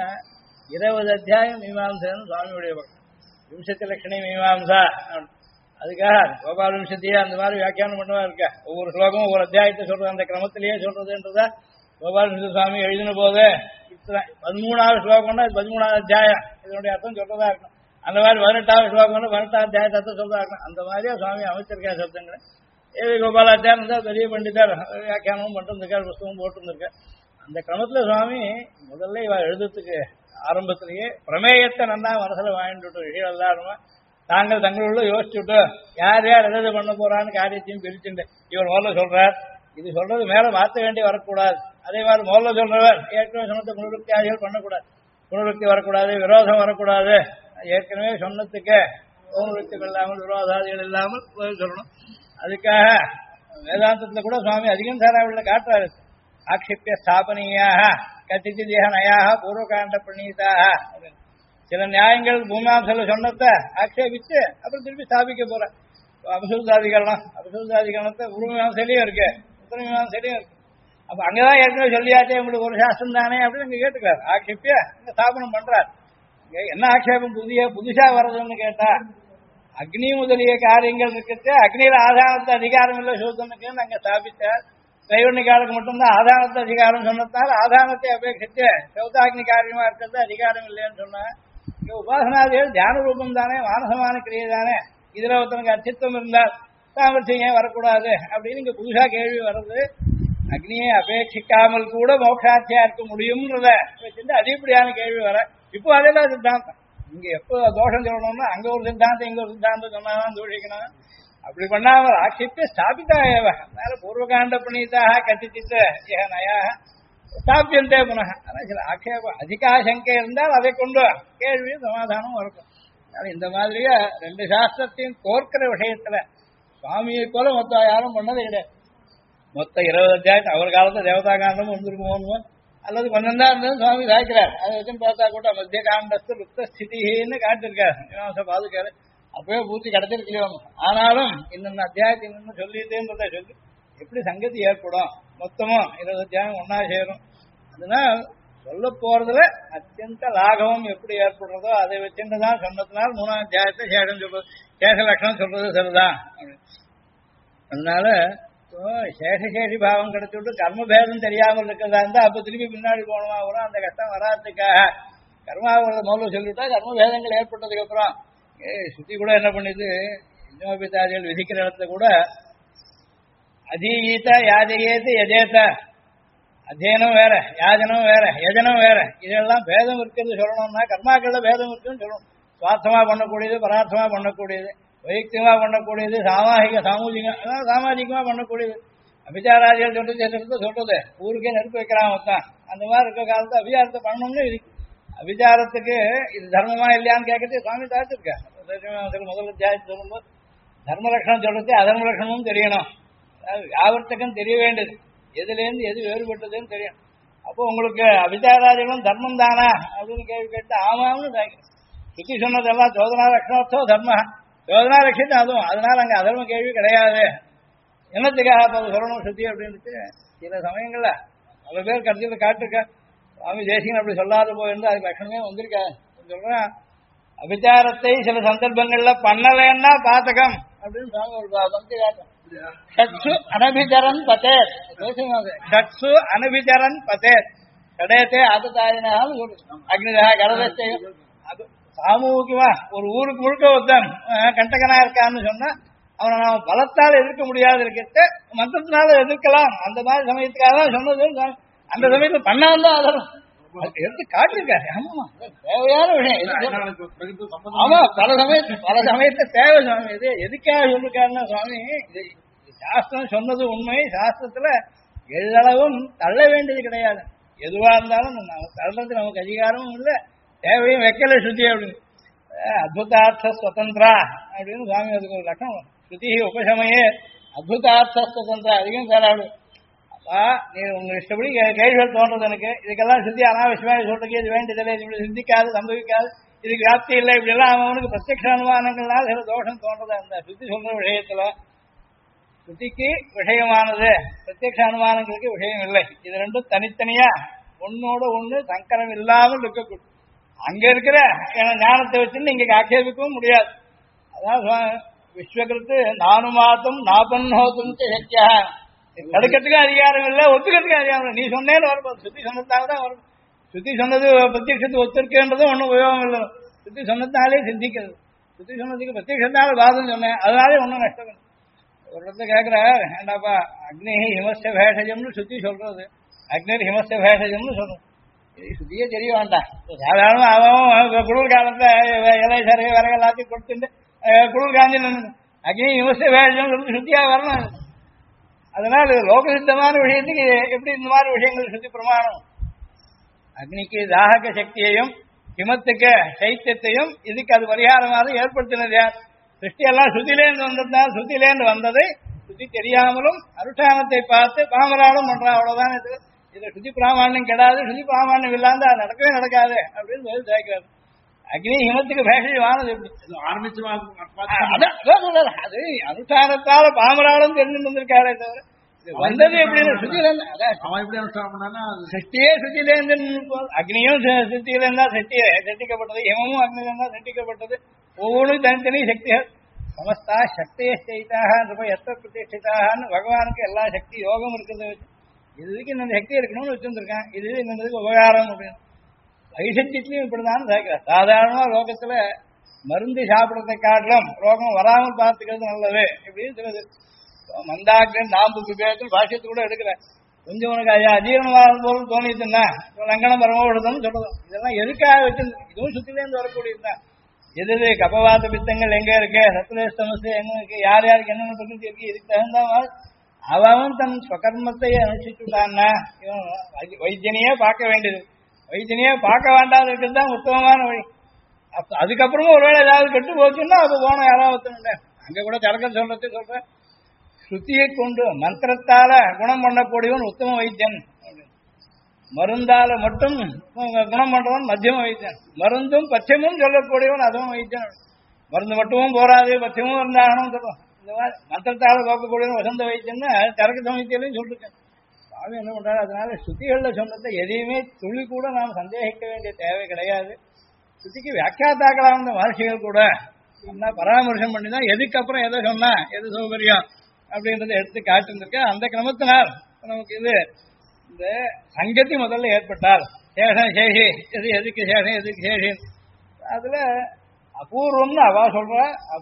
Speaker 1: 20 அத்தியாயம் மீமாம்சன்னு சுவாமியுடைய பக்கம், விம்சத்தி லட்சணி மீமாம்சா. அதுக்காக கோபால விம்சத்தியே அந்த மாதிரி வியாக்கியானம் பண்ணுவா இருக்க. ஒவ்வொரு ஸ்லோகமும் ஒவ்வொரு அத்தியாயத்தை சொல்றது அந்த கிரமத்திலேயே சொல்றதுன்றதா கோபால விம்ச சுவாமி எழுதின போது 13வது ஸ்லோகம்னா 13வது அத்தியாயம் இதனுடைய அர்த்தம் சொல்றதா இருக்கும். அந்த மாதிரி 18வது ஸ்லோகம்னா 18வது அத்தியாயத்தை அர்த்தம் சொல்றதா இருக்கும். அந்த மாதிரியா சுவாமி அமைச்சிருக்கா சப்தங்களை. ஏவி கோபாலாச்சாரம் இருந்தா பெரிய பண்டிதர் வியாக்கியானமும் பண்ணிருக்கார், புஸ்தகமும் போட்டிருந்திருக்கார். அந்த கிரமத்துல சுவாமி முதல்ல இவ எழுதுறதுக்கு ஆரம்பத்திலேயே பிரமேயத்தை நல்லா மனசுல வாங்கிட்டு எல்லாருமா தாங்கள் தங்களுள்ள யோசிச்சுட்டு யார் யார் எதாவது பண்ண போறான்னு காரியத்தையும் பிரிச்சுட்டு இவர் முதல்ல சொல்றார். இது சொல்றது மேல மாற்ற வேண்டி வரக்கூடாது. அதே மாதிரி முதல்ல சொல்றவர் ஏற்கனவே சொன்னது புனருக்தி ஆகிகள் பண்ணக்கூடாது, புனருக்தி வரக்கூடாது, விரோதம் வரக்கூடாது. ஏற்கனவே சொன்னதுக்கு புனருக்திகள் இல்லாமல் விரோதாதிகள் இல்லாமல் சொல்லணும். அதுக்காக வேதாந்தத்துல கூட சுவாமி அதிகம் சாராவில் காட்டுறாரு. ஆக்ஷிப்பிய ஸ்தாபனியாக கத்திச்சு தேக நயாக பூர்வகாண்ட பிரணீதாக சில நியாயங்கள் பூமாம்சல சொன்னத ஆக்ஷேபிச்சு அப்புறம் திருப்பி ஸ்தாபிக்க போற அபசுதாதிகரணம். அபசுதாதிகரணத்தை உருவமீமாசையிலையும் இருக்கு, உத்தரமீமாசையிலையும் இருக்கு. அப்ப அங்கதான் ஏற்கனவே சொல்லியாச்சே உங்களுக்கு ஒரு சாஸ்திரம் தானே அப்படின்னு இங்க கேட்டுக்கிறார். ஆட்சேபிய இங்க ஸ்தாபனம் பண்றார். இங்க என்ன ஆட்சேபம் புதுசா வர்றதுன்னு கேட்டா, அக்னி முதலிய காரியங்கள் இருக்கிறது அக்னியில ஆதாரத்தை அதிகாரம் இல்லை சூத்தனுக்கு அங்க ஸ்தாபித்தார். கைவண்ணிக்காலுக்கு மட்டும்தான் ஆதாரத்தை அதிகாரம் சொன்னதால் ஆதாரத்தை அபேட்சித்து சௌதாக்னி காரியமா இருக்கிறது அதிகாரம் இல்லைன்னு சொன்னா, இங்க உபாசனாதிகள் தியான ரூபம் தானே, மானசமான கிரியை தானே, இதுல ஒருத்தனுக்கு அச்சித்தம் இருந்தால் சாமர்த்தியம் ஏன் வரக்கூடாது அப்படின்னு இங்க புதுசா கேள்வி வர்றது. அக்னியை அபேட்சிக்காமல் கூட மோட்சாட்சியா இருக்க முடியும்ன்றத வச்சுட்டு அதிகப்படியான கேள்வி வர. இப்போ அதெல்லாம் சித்தாந்தம். இங்க எப்போ தோஷம் சொல்லணும்னா அங்க ஒரு சித்தாந்தம் இங்க ஒரு சித்தாந்தம் சொன்னாதான் தோஷிக்கணும். அப்படி பண்ணாமல் ஆட்சித்து ஸ்தாபிதாயவ அதனால பூர்வகாண்ட புனீதாக கட்டிச்சிட்டு நயா ஸ்தாபியந்தே புனக. ஆனால் சில ஆட்சேபம் அதிகாசங்கை இருந்தால் அதை கொண்டு கேள்வியும் சமாதானம் இருக்கும். அதனால இந்த மாதிரியா ரெண்டு சாஸ்திரத்தையும் கோர்க்கிற விஷயத்துல சுவாமியை போல மொத்தம் யாரும் பண்ணது கிடையாது. மொத்தம் 20 அத்தியாயத்தை அவர் காலத்துல தேவதா காண்டமும் இருந்திருக்குமோ அல்லது கொஞ்சம் தான் இருந்தது சுவாமி சாய்க்கிறார். அதை வச்சுன்னு பார்த்தா கூட மத்திய காண்டஸ்து லுப்த ஸ்திதின்னு காட்டிருக்காரு பாதுகாரு. அப்பவே பூர்த்தி கிடைச்சிருக்கலையோ. ஆனாலும் இந்த அத்தியாயத்தை இன்னும் சொல்லிட்டேன்றதை சொல்லி எப்படி சங்கதி ஏற்படும், மொத்தமும் 20 அத்தியாயம் ஒன்னா சேரும். அதனால் சொல்ல போறதுல அத்தியந்த லாகவம் எப்படி ஏற்படுறதோ அதை வச்சுட்டுதான் சொன்னதுனால 3ஆம் அத்தியாயத்தை சேஷம் சொல்றது, சேஷ லட்சணம் சொல்றது சரிதான். அதனால சேஷசேஷி பாவம் கிடைச்சுட்டு கர்மபேதம் தெரியாமல் இருக்கிறதா இருந்தா அப்ப திருப்பி பின்னாடி போனோமா வரும். அந்த கஷ்டம் வராதுக்காக கர்மாவோட முதல்ல சொல்லிவிட்டா கர்மபேதங்கள் ஏற்பட்டதுக்கு அப்புறம் சுத்தி கூட என்ன பண்ணிது, இன்னோபிதாதிகள் விதிக்கிற இடத்துல கூட அதீயீத யாஜயேத்து யஜேத்த, அத்தியனம் வேற யாஜனம் வேற யஜனம் வேற, இதெல்லாம் பேதம் இருக்கிறது சொல்லணும்னா கர்மாக்கள்ல பேதம் இருக்குன்னு சொல்லணும். சுவார்த்தமா பண்ணக்கூடியது, பரார்த்தமா பண்ணக்கூடியது, வையக்திகமா பண்ணக்கூடியது, சாமாஜிகமா பண்ணக்கூடியது. அபிச்சாராதிகள் சொல்றது ஊருக்கே நெருப்பு வைக்கிறான் மொத்தம். அந்த மாதிரி இருக்க காலத்து அபிச்சாரத்தை பண்ணணும்னு இருக்கு. அபிச்சாரத்துக்கு இது தர்மமா இல்லையான்னு கேட்கறது சுவாமி தாத்திருக்காரு. முதல் அத்தியாயத்தை சொல்லும்போது தர்ம லட்சணம் சொல்றது அதர்ம லட்சணமும் தெரியணும். யாவர்த்தக்கும் தெரிய வேண்டியது, எதுலேருந்து எது வேறுபட்டதுன்னு தெரியும். அப்போ உங்களுக்கு அபிச்சாராதிகளும் தர்மம் தானா அப்படின்னு கேள்வி கேட்டு ஆமாம்னு தாக்கிறேன். சுத்தி சொன்னதெல்லாம் சோதனா லட்சணத்தோ தர்ம சோதனா லட்சத்து அதுவும். அதனால அங்க அதர்ம கேள்வி கிடையாது. என்னத்துக்காக சொல்லணும் சுத்தி அப்படின்ட்டு சில சமயங்கள்ல பல பேர் கருத்துல காட்டிருக்க. சுவாமி தேசிகன் அப்படி சொல்லாத போயிருந்து அதுக்கு லட்சணமே வந்திருக்காது. சொல்றேன் அபிச்சாரத்தை சில சந்தர்ப்பங்கள்ல பண்ணலன்னா பாத்தகம் அப்படின்னு சுவாமி ஒரு பக்தி காட்டும். சத்சு அனபிச்சரன் பதேர், சத்சு அனபிச்சரன் பதேர் கடையத்தே ஆதத்தாயினாலும் அக்னிதா கடதத்தையும் சாமூகிகமா ஒரு ஊருக்கு முழுக்க ஒருத்தன் கண்டகனா இருக்கான்னு சொன்னா அவனை நாம பலத்தால் எதிர்க்க முடியாது இருக்கிறத மந்திரத்தினால எதிர்க்கலாம். அந்த மாதிரி சமயத்துக்காக தான் சொன்னது. அந்த சமயத்துல பண்ணாதான் அதெல்லாம் எடுத்து காட்டிருக்காரு. ஆமாமா தேவையான விஷயம். ஆமா பல சமயத்துல தேவை சுவாமி. இது எதுக்காக சொல்லிருக்காருன்னா சுவாமி இது சாஸ்திரம் சொன்னது உண்மை. சாஸ்திரத்துல எல்லளவும் தள்ள வேண்டியது கிடையாது. எதுவா இருந்தாலும் தள்ளுறது நமக்கு அதிகாரமும் இல்லை, தேவையும் வைக்கல ஸ்ருதி அப்படின்னு. அத்புதார்த்த ஸ்வதந்திரா அப்படின்னு சுவாமி அதுக்கு ஒரு லட்சணம். ஸ்ருதி உபசமையே அத்புதார்த்த ஸ்வதந்திரா அதிகம் சேராடு. அப்பா நீ உங்க இஷ்டப்படி கேள்விகள் தோன்றது எனக்கு. இதுக்கெல்லாம் ஸ்ருதி அனாவசியமாக சொல்றதுக்கு இது வேண்டியதில்லை, இப்படி சிந்திக்காது சம்பவிக்காது, இதுக்கு வியாப்தி இல்லை, இப்படி எல்லாம் அவனுக்கு பிரத்யக்ஷ அனுமானங்கள்னால சில தோஷம் தோன்றது. அந்த ஸ்ருதி சொல்ற விஷயத்துல ஸ்ருதிக்கு விஷயமானது, பிரத்யக்ஷ அனுமானங்களுக்கு விஷயம் இல்லை. இது ரெண்டும் தனித்தனியா ஒன்னோட ஒண்ணு சங்கரம் இல்லாமல் இருக்கக்கூடும். அங்க இருக்கிற ஞானத்தை வச்சுன்னு இங்க ஆட்சேபிக்கவும் முடியாது. அதான் விஸ்வகிருத்து நானுமாத்தும் நாபன்னோத்தும் சக்கியா, தடுக்கிறதுக்கு அதிகாரம் இல்லை, ஒத்துக்கிறதுக்கு அதிகாரம் இல்லை. நீ சொன்னேன்னு வரும், சுத்தி சொன்னதாக தான் வரும். சுத்தி சொன்னது பிரத்யட்சத்து ஒத்துருக்குன்றதும் ஒன்றும் உபயோகம் இல்லை. சுத்தி சொன்னதுனாலே சிந்திக்கிறது, சுத்தி சொன்னதுக்கு பிரத்யட்சத்தால பாதம் சொன்னேன், அதனாலே ஒன்றும் நஷ்டம் இல்லை. ஒரு இடத்துல கேட்கிற ஏண்டாப்பா அக்னி ஹிமஸ்ய பேஷஜம்னு சுத்தி சொல்றது, அக்னி ஹிமஸ்ய பேஷஜம்னு சொல்றது. இது சுத்தியே தெரிய வேண்டாம். சாதாரண அவன் குளிர் காலத்துல இலை சரகை விறகு எல்லாத்தையும் கொடுத்துட்டு குளிர் காஞ்சி நின்று அக்னி ஹிமஸ்ய பேஷஜம் சொல்லி சுத்தியா வரணும். அதனால லோக சித்தமான விஷயத்துக்கு எப்படி இந்த மாதிரி விஷயங்கள் சுத்தி பிரமாணம். அக்னிக்கு தாகக சக்தியையும் ஹிமத்துக்கு சைத்தியத்தையும் இதுக்கு அது பரிகாரமாக ஏற்படுத்தினது யார்? சிருஷ்டியெல்லாம் சுத்திலேந்து வந்ததுதான். சுத்திலேந்து வந்ததை சுத்தி தெரியாமலும் அனுஷ்டானத்தை பார்த்து பாமராலும் பண்றான், அவ்வளவுதான். இது சுத்தி பிராமணியம் கெடாது, சுத்தி பிராமணியம் இல்லாம அது நடக்கவே நடக்காது அப்படின்னு பதில் சேர்க்கிறாரு. அக்னி ஹிமத்துக்கு பேஷவானது ஆரம்பிச்சு அது அனுஷ்டானத்தால பாமராலும் தெரிஞ்சு வந்திருக்காரே தவிர இது வந்தது எப்படின்னு சுத்தியிலேருந்து
Speaker 2: அவன் எப்படி அனுஷ்டானம் பண்ணான்னா
Speaker 1: சஷ்டியே சுத்தியிலேருந்து அக்னியும் சுத்தியிலேருந்தா சஷ்டியே சட்டிக்கப்பட்டது, ஹிமமும் அக்னியிலேருந்தா சட்டிக்கப்பட்டது. ஒவ்வொன்றும் தனித்தனி சக்திகள். சமஸ்தா சக்தியை செய்தாக எத்த பிரதிஷ்டிதான்னு பகவானுக்கு எல்லா சக்தி யோகம் இருக்கிறத வச்சு இதுக்கு இந்த சக்தி இருக்கணும்னு வச்சிருந்திருக்கான். இது இந்த உபகாரம் அப்படின்னு வைசத்தியத்திலையும் இப்படிதான் சேர்க்கிறார். சாதாரணமா லோகத்துல மருந்து சாப்பிடறதை காட்டிலும் ரோகம் வராமல் பார்த்துக்கிறது நல்லது இப்படின்னு சொல்லுது. மந்தாக்கன் நாம்புக்கு பேரத்தில் பாஷ்யத்து கூட எடுக்கிறேன். கொஞ்சம் உனக்கு அஜீரணமாகும் போது தோணிட்டுன்னா லங்கனம் பரமப்படுதுன்னு சொல்றதும் இதெல்லாம் எதுக்காக வச்சிருந்து இதுவும் சுத்திலேருந்து வரக்கூடியதுதான். எது கபவாத பித்தங்கள் எங்க இருக்கு, ரத்லேஷ் சமஸ்தை எங்க இருக்கு, யார் யாருக்கு என்னென்ன பிரகிருதி இருக்கு, இதுக்கு தகுந்த மாதிரி அவன் தன் ஸ்வகர்மத்தை அனுஷ்டிச்சுட்டான்னா இவன் வைத்தியனையே பார்க்க வேண்டியது. வைத்தியனையே பார்க்க வேண்டாம் இருக்கிறது தான் உத்தமமான வழி. அதுக்கப்புறமும் ஒருவேளை ஏதாவது கெட்டு போச்சுன்னா அப்ப போனோம் யாராவது ஒருத்தனுங்க அங்க கூட தடக்கம் சொல்றேன். ஸ்ருதியை கொண்டு மந்திரத்தால குணம் பண்ணக்கூடியவன் உத்தம வைத்தியன். மருந்தால மட்டும் குணம் பண்றவன் மத்தியம வைத்தியன். மருந்தும் பச்சமும் சொல்லக்கூடியவன் அதுவும் வைத்தியன். மருந்து மட்டுமும் போராது பச்சமும் இருந்தாகணும் சொல்லுவோம். இந்த மாதிரி மந்திரத்தால போக்கக்கூடியவன் வசந்த வைத்தியன்னு தரக்க சமயத்திலையும் சொல்லிருக்கேன். சுவாமி என்ன பண்றாரு, அதனால ஸ்ருதிகள்ல சொன்னதை எதையுமே துளி கூட நாம் சந்தேகிக்க வேண்டிய தேவை கிடையாது. ஸ்ருதிக்கு வியாக்கியாத்தாக்களாக இருந்த மகர்ஷிகள் கூட என்ன பராமர்சம் பண்ணி தான் எதுக்கு அப்புறம் எதை சொன்னா எது சௌகரியம் அப்படின்றத எடுத்து காட்டிருந்திருக்கேன். அந்த கிரமத்தினால் நமக்கு இது இந்த சங்கத்தி முதல்ல ஏற்பட்டால் சேஷம் சேஷி எது எதுக்கு சேஷம் எதுக்கு சேஷி அதுல அபூர்வம்னு அவா சொல்ற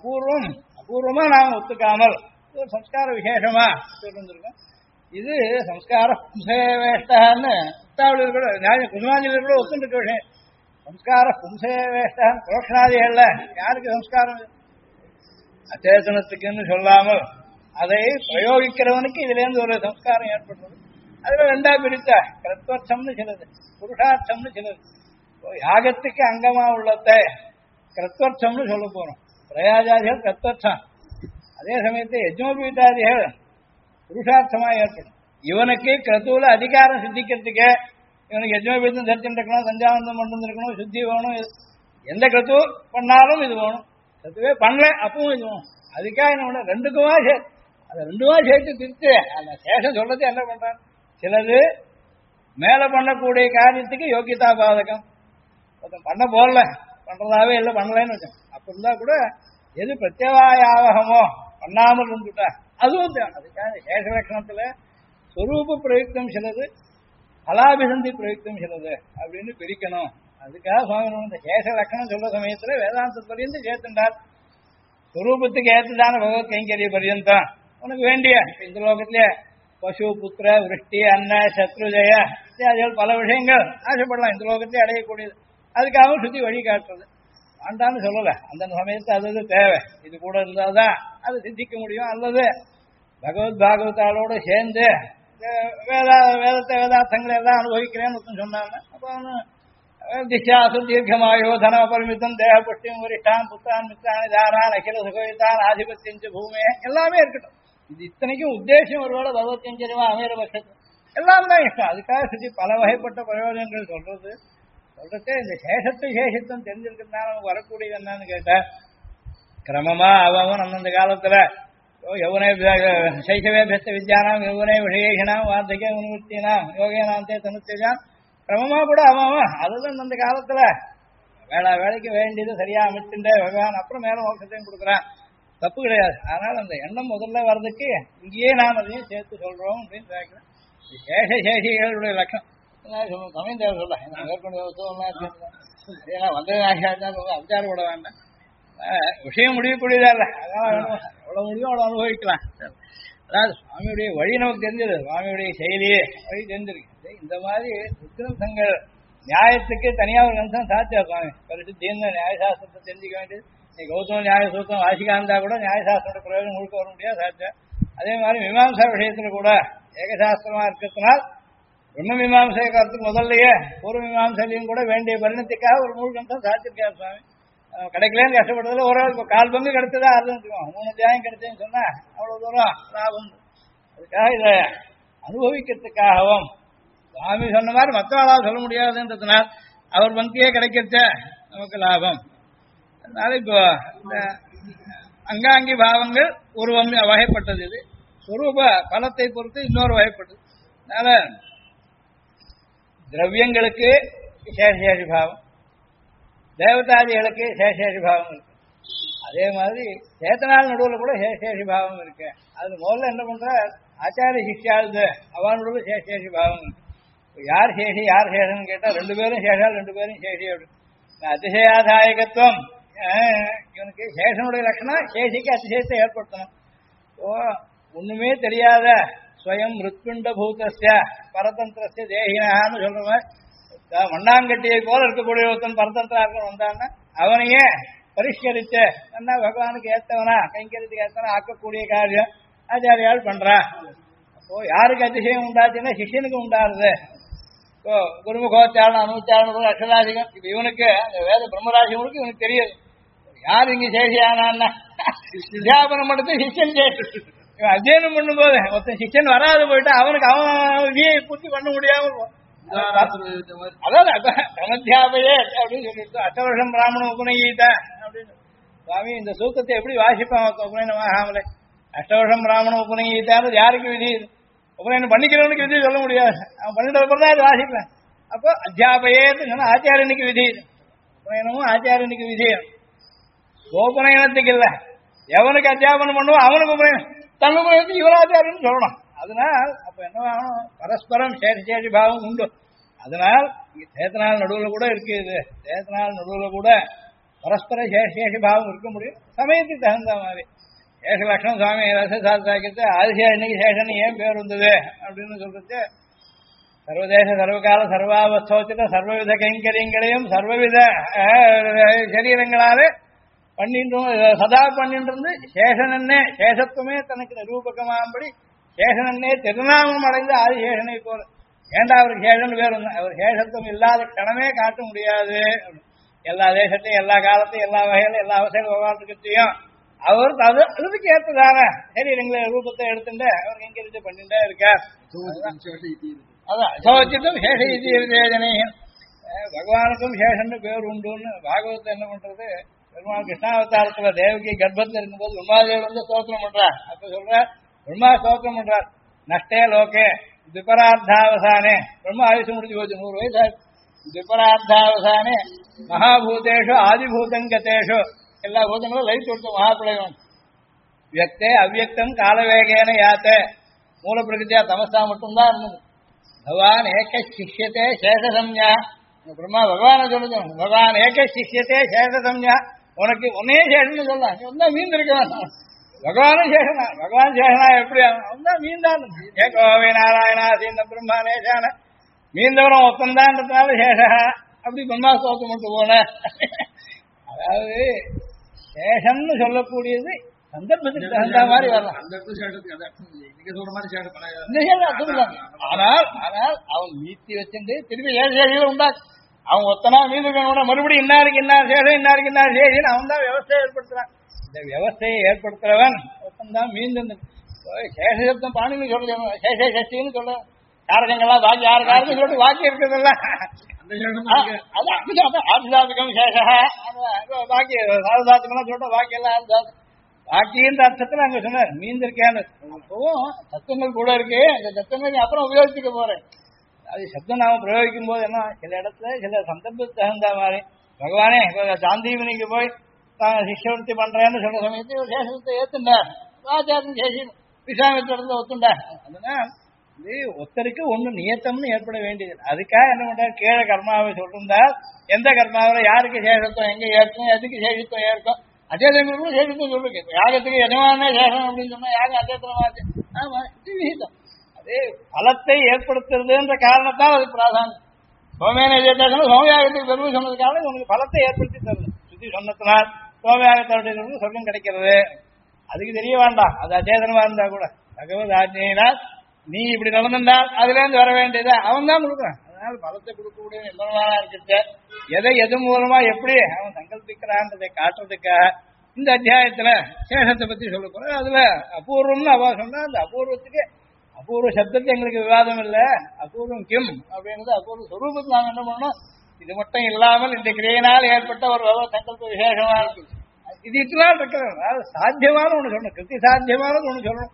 Speaker 1: அபூர்வமா நாம் ஒத்துக்காமல் இது சம்ஸ்கார விசேஷமா சொல்லிருந்திருக்கோம். இது சம்ஸ்கார பும்சேவேஷ்டான்னு உத்தாவளியில் கூட குசுமாஞ்சலியில் கூட ஒத்துருக்க விஷயம். சம்ஸ்கார பும்சேவேஷ்டான் புரோஷனாதிகள்ல யாருக்கு சம்ஸ்காரம் அச்சேதனத்துக்குன்னு சொல்லாமல் அதை பிரயோகிக்கிறவனுக்கு இதுல இருந்து ஒரு சம்ஸ்காரம் ஏற்படுறது. அதுல ரெண்டா பிரித்த கிருத்வர்த்தம்னு சிலது, புருஷார்த்தம்னு சிலது. யாகத்துக்கு அங்கமா உள்ளத கிருத்வர்த்தம்னு சொல்ல போறோம். பிரயாஜாதிகள் கிருத்வர்த்தம். அதே சமயத்தை யஜ்னோபீட்டாதிகள் புருஷார்த்தமா ஏற்படும். இவனுக்கு கிரத்துவுல அதிகாரம் சித்திக்கிறதுக்கு இவனுக்கு யஜ்னோபீத்தம் தரிசனம் இருக்கணும், சஞ்சாவந்தம் பண்ணு இருக்கணும், சுத்தி வேணும். எந்த கிரத்து பண்ணாலும் இது வேணும். கிரத்துவே பண்ணல அப்பவும் இது வேணும். அதுக்காக என்ன ரெண்டுக்குமா அதை ரெண்டுமா சேர்த்து திருத்து அந்த சேஷம் சொல்றது என்ன பண்றான். சிலது மேல பண்ணக்கூடிய காரியத்துக்கு யோகியதா பாதகம். பண்ண போடல பண்றதாவே இல்லை பண்ணலன்னு வச்சோம். அப்ப இருந்தா கூட எது பிரத்யவாயாவகமோ பண்ணாமல் இருந்துட்டா அதுவும் அதுக்காக சேஷ லட்சணத்துல சொரூப பிரயுக்தம் சிலது, பலாபிசந்தி பிரயுக்தம் சிலது அப்படின்னு பிரிக்கணும். அதுக்காக சுவாமி இந்த சேஷ லட்சணம் சொல்ற சமயத்துல வேதாந்தத்திலிருந்து சேர்த்துட்டார். சுரூபத்துக்கு ஏற்றுதான பகவத் கைங்கரிய பரியந்தம் உனக்கு வேண்டிய இந்த லோகத்திலே பசு புத்திர விருஷ்டி அன்ன சத்ருஜய இத்தியாதிகள் பல விஷயங்கள் ஆசைப்படலாம் இந்த லோகத்திலே அடையக்கூடியது. அதுக்காக சுத்தி வழி காட்டுறது வேண்டான்னு சொல்லல. அந்த சமயத்து அது தேவை. இது கூட இருந்தாதான் அது சித்திக்க முடியும். அல்லது பகவத் பாகவதாலோட சேர்ந்து வேதத்தை வேதார்த்தங்களை எல்லாம் அனுபவிக்கிறேன்னு சொன்னாங்க. அப்ப அவனு திசாசு தீர்க்கமாயோ தன பரிமித்தம் தேக புஷ்டியும் வரிஷ்டான் புத்தான் மித்ராணி தாரான் அகில சுகவித்தான் ஆதிபத்தியஞ்சு பூமே எல்லாமே இருக்கட்டும். இது இத்தனைக்கும் உத்தேசம் ஒருவேளை பகவத்தியஞ்சரிமா அமைகிற பட்சத்து எல்லாம் தான் இஷ்டம். அதுக்காக சுற்றி பல வகைப்பட்ட பிரயோஜனங்கள் சொல்றது இந்த சேஷத்துவம் தெரிஞ்சிருக்கிறதுனால நமக்கு வரக்கூடியது என்னன்னு கேட்டா கிரமமா அவன் அந்தந்த காலத்துல யௌவனே சைசவே பெஸ்த வித்யானாம் யௌவனே விஷயேஷனாம் வார்த்தகே உன்வர்த்தினாம் யோகேனாந்தே தனுத்தேஜாம் கிரமமா கூட அவன் அதுதான் அந்த காலத்துல வேலைக்கு வேண்டியது சரியா அமைச்சுட்டே பகவான் அப்புறம் மேல மோட்சத்தையும் கொடுக்குறான். தப்பு கிடையாது. அதனால அந்த எண்ணம் முதல்ல வர்றதுக்கு இங்கேயே நாம் அதையும் சேர்த்து சொல்றோம் அப்படின்னு கேட்கிறேன். சேஷ சேஷிகளுடைய லட்சம் சமயம் தேவை சொல்ல வந்தது அவிச்சாரப்பட வேண்டாம். விஷயம் முடியக்கூடியதா இல்லை. அதனால எவ்வளவு முடியும் அவ்வளவு அனுபவிக்கலாம். அதாவது சுவாமியுடைய வழி நமக்கு தெரிஞ்சது, சுவாமியுடைய செயலியே வழி தெரிஞ்சிருக்கு. இந்த மாதிரி உத்திரம்சங்கள் நியாயத்துக்கு தனியா ஒரு அம்சம் சாத்தியா சுவாமி பரிசுத்தின்னு நியாயசாஸ்திரத்தை தெரிஞ்சுக்க வேண்டியது. கௌதம நியாய சூத்திரம் வாசிக்கா இருந்தா கூட நியாயசாஸ்திரோட பிரயோஜனம் முழுக்க வர முடியாது சாத்தியா. அதே மாதிரி மீமாம்சா விஷயத்துல கூட ஏகசாஸ்திரமா இருக்கிறதுனால் பிரம்ம மீமாம்சை காலத்துக்கு முதல்லயே பூர்வ மீமாம்சையும் கூட வேண்டிய பரிணத்துக்காக ஒரு 3 அம்சம் சாத்திருக்காரு சுவாமி. கிடைக்கலன்னு கஷ்டப்படுறதுல ஒரு கால் பங்கு கிடைச்சதா அர்த்தம் 3 தியாயம் கிடைச்சேன்னு சொன்னா அவ்வளவு தூரம் லாபம். அதுக்காக இதை அனுபவிக்கிறதுக்காகவும் சுவாமி சொன்ன மாதிரி மற்றவர்களால் சொல்ல முடியாதுன்றதுனால் அவர் பங்கியே கிடைக்கிறச்ச நமக்கு லாபம். அதனால இப்போ இந்த அங்காங்கி பாவங்கள் ஒரு வகைப்பட்டது. இது ஸ்வரூப பலத்தை பொறுத்து இன்னொரு வகைப்படுது. அதனால திரவியங்களுக்கு சேஷேஷி பாவம், தேவதாதிகளுக்கு சேஷேஷி பாவம் இருக்கு. அதே மாதிரி சேத்தனால் நடுவில் கூட சேஷேஷி பாவம் இருக்கு. அது முதல்ல என்ன பண்ற ஆச்சாரிய சிஷ்யாவது அவன் நடுவில் சேஷேஷி பாவம் இருக்கு. யார் சேஷி யார் சேஷன்னு கேட்டா ரெண்டு பேரும் சேஷால் ரெண்டு பேரும் சேஷி அப்படின்னு. அதிசயாதாயகத்துவம் இவனுக்கு சேஷனுடைய லட்சணம் சேஷிக்கு அதிசயத்தை ஏற்படுத்தணும். ஒண்ணுமே தெரியாத ஸ்வயம் மிருத்பிண்ட பூதஸ்ய பரதந்திரஸ்ய தேகினான்னு சொல்ற மாதிரி மண்ணாங்கட்டியை போல இருக்கக்கூடிய ஒருத்தன் பரதந்திரா இருக்க வந்தான்னா அவனையே பரிஷ்கரிச்சு என்ன பகவானுக்கு ஏத்தவனா கைங்கரியத்துக்கு ஏத்தவனா ஆக்கக்கூடிய காரியம் ஆச்சாரியால் பண்றா. அப்போ யாருக்கு அதிசயம் உண்டாச்சுன்னா சிஷ்யனுக்கு உண்டாருது. இப்போ குருமுகோச்சாரணம் அனுச்சாரணம் அக்ஷராசிகம் இப்ப இவனுக்கு அந்த வேத பிரம்மராசிவனுக்கு இவனுக்கு தெரியாது யார் இங்க சேஷியானான்னா வித்யாபனம் மட்டும் சிஷ்யன் சேஷி. இவன் அத்தியனம் பண்ணும்போது ஒருத்தன் சிஷ்யன் வராது போயிட்டா அவனுக்கு அவன் விதியை பூர்த்தி பண்ண முடியாம அதாவது சமத்தியாபையே அப்படின்னு சொல்லிட்டு 8 வருஷம் பிராமண உபநயீத அப்படின்னு சுவாமி இந்த சூக்கத்தை எப்படி வாசிப்பான் உபநயனமாகாமலே 8 வருஷம் பிராமண உபநயீதான்னு யாருக்கு விதி உபநயனம் பண்ணிக்கிறவனுக்கு விதி சொல்ல முடியாது. அவன் பண்ணிட்டு தான் அது வாசிப்பேன். அப்போ அத்தியாபையேன்னு சொன்னா ஆச்சாரியனுக்கு விதி உபநயனமும் ஆச்சாரியனுக்கு விதியம். உபநயனத்துக்கு இல்ல எவனுக்கு அத்தியாபனம் பண்ணுவோம் அவனுக்கு உபநயனம் தன் உபநயனத்துக்கு இவராச்சாரியன்னு சொல்லணும். அதனால் அப்ப என்னவாகணும் பரஸ்பரம் சேஷி பாவம் உண்டு. அதனால் சேத்தனால் நடுவில் கூட இருக்கு. இது சேத்தனால் நடுவில் கூட பரஸ்பர சேஷி பாவம் இருக்க முடியும் சமயத்துக்கு தகுந்த மாதிரி. சேஷ லட்சணம் சுவாமி ரசசாஸ்திரத்தை ஆதிசியா இன்னைக்கு சேஷன் ஏன் பேர் வந்தது அப்படின்னு சொல்றது சர்வதேச சர்வகால சர்வாவஸ்தோச்சித சர்வவித கைங்கரியங்களையும் சர்வவித சரீரங்களாலே பண்ணிட்டு சதா பண்ணிட்டு இருந்து சேஷனன்னே சேஷத்துவமே தனக்கு நிரூபகமாகும்படி சேஷனன்னே திருநாமம் அடைந்து ஆதிசேஷனை போல ஏண்டா அவருக்கு சேஷன் பேர் அவர் சேஷத்துவம் இல்லாத கணமே காட்ட முடியாது. எல்லா தேசத்தையும் எல்லா காலத்தையும் எல்லா வகையிலும் எல்லா அவசர விவகாரத்துக்கிட்டையும் அவர் அதுக்கு ஏற்றதான சரீரங்களை ரூபத்தை எடுத்துட்டு அவர் கைங்கரியத்தை பண்ணிட்டே இருக்கார். அதான் சோச்சித்தும் சேஷ இதினை பகவானுக்கும் சேஷன் பேர் உண்டுன்னு பாகவத்தை என்ன பண்றது பெருமாள் கிருஷ்ணாவதாரத்துல தேவகி கர்ப்பத்தில் இருக்கும்போது பிரம்மாதேவர் வந்து ஸ்தோத்திரம் பண்றார். அப்ப சொல்றார் பிரம்மா ஸ்தோத்திரம் பண்றார் நஷ்டே லோகே திபரார்த்தாவசானே பிரம்மா ஆயுசு முடிஞ்சு போச்சு 100 வயசு திபரார்த்தாவசானே மகாபூதேஷு ஆதிபூதங்கதேஷு எல்லா பூதங்களும் லைட் கொடுத்த மகாபிரளயம் வியக்தே அவ்வியக்தம் காலவேகேன யாத்தே மூல பிரகிருத்தியா தமசா மட்டும்தான் இருந்தது. பகவான் ஏக சிஷ்யத்தே சேஷசம்யா பிரம்மா பகவான சொல்லுங்க பகவான் ஏக சிஷ்யத்தே சேஷசம்யா உனக்கு ஒன்னே சேஷன்னு சொல்லலாம் நீ ஒன்னா மீன் இருக்கான் பகவானும் சேஷனா பகவான் சேஷனா எப்படி அவன் மீன்தான் ஏகோவே நாராயணா சீந்த பிரம்மானேஷான மீந்தவரம் ஒத்தந்தான்றதுனால சேஷா அப்படி பிரம்மா ஸ்தோத்திரம் மட்டும் போன. அதாவது சேஷம்னு சொல்லக்கூடியது சந்தர்ப்பத்துக்கு தகுந்த மாதிரி வரலாம். ஆனால் ஆனால் அவன் மீத்தி வச்சிருந்து திருப்பி சேஷையில உண்டாச்சு அவன் ஒத்தனா மீந்துக்கணும் மறுபடியும் இன்னாருக்கு இன்னார் சேஷம் இன்னாருக்கு இன்னார் சேஷன் அவன் தான் விவசாயம் ஏற்படுத்துறான். இந்த விவசாயை ஏற்படுத்துறவன் ஒத்தன் தான் மீந்து சேஷம் பாணினி சொல்ல சேஷ சஷ்டின்னு சொல்ல காரகங்கள்லாம் பாக்கி யாரு காரணம் சொல்லிட்டு பாக்கி இருக்குதுல்ல ஆதிசாதிகம் சேஷா பாக்கி சாரதாத்துக்கெல்லாம் சொல்லிட்டு பாக்கி எல்லாம் ஆதிசாதம் பாக்கின்ற அர்த்தத்துல அங்க சொன்னார் மீந்திருக்கேன்னு. அப்பவும் சத்தங்கள் கூட இருக்கு அந்த சத்தங்கள் அப்புறம் உபயோகிச்சுக்க போறேன். அது சப்தம் நாம பிரயோகிக்கும் போது என்ன சில இடத்துல சில சந்தர்ப்பத்துக்கு தகுந்த மாதிரி பகவானே சாந்தீவனிக்கு போய் சிஷ்யவர்த்தி பண்றேன்னு சொன்ன சமயத்தில் சேஷத்தை ஏத்துண்டார் ஆச்சாரம் சேஷி விசாமித்திரத்துல ஒத்துண்டார். அதனால இது ஒத்தருக்கு ஒண்ணு நியத்தம்னு ஏற்பட வேண்டியது. அதுக்காக என்ன பண்றாரு கீழே கர்மாவை சொல்லிருந்தார் எந்த கர்மாவில யாருக்கு சேஷத்துவம் எங்க ஏற்கும் எதுக்கு சேஷத்துவம் ஏற்கும் அச்சேதங்களுக்கும் சேஷத்துவம் சொல்லுங்க. யாகத்துக்கு எஜமானே சேஷம் அப்படின்னு சொன்னா யாகம் அச்சேதனமாச்சு ஆமா இது விகிதம். அது பலத்தை ஏற்படுத்துறதுன்ற காரணத்தால் அது பிராதானியம். சோமேன சேஷம் சோமயாகத்துக்கு பெருமை சொன்னதுக்காக உனக்கு பலத்தை ஏற்படுத்தி தரணும். சுத்தி சொன்னதுனால் சோமயாகத்தோட சொர்க்கம் கிடைக்கிறது. அதுக்கு தெரிய வேண்டாம் அது அச்சேதனமா இருந்தா கூட பகவத் ஆஜ்ஞையினால் நீ இப்படி நடந்தால் அதுல இருந்து வர வேண்டியது அவன் தான் கொடுக்குறான். அதனால பலத்தை கொடுக்கக்கூடிய நிர்மலமான இருக்க எதை எது மூலமா எப்படி அவன் சங்கல்பிக்கிறான்றதை காட்டுறதுக்காக இந்த அத்தியாயத்துல சேஷத்தை பத்தி சொல்ல போற. அதுல அபூர்வம்னு அவ சொன்னா அந்த அபூர்வத்துக்கு அபூர்வ சப்தத்தை எங்களுக்கு விவாதம் இல்லை அபூர்வம் கிம் அப்படின்றது அபூர்வ சொரூபத்தை நாங்க என்ன பண்ணணும் இது மட்டும் இல்லாமல் இந்த கிரையினால் ஏற்பட்ட ஒரு சங்கல்ப விசேஷமா இருக்கு. இது இத்தனால் இருக்கிறது அதாவது சாத்தியமான ஒண்ணு சொல்லணும் கிருத்தி சாத்தியமானது ஒண்ணு சொல்லணும்.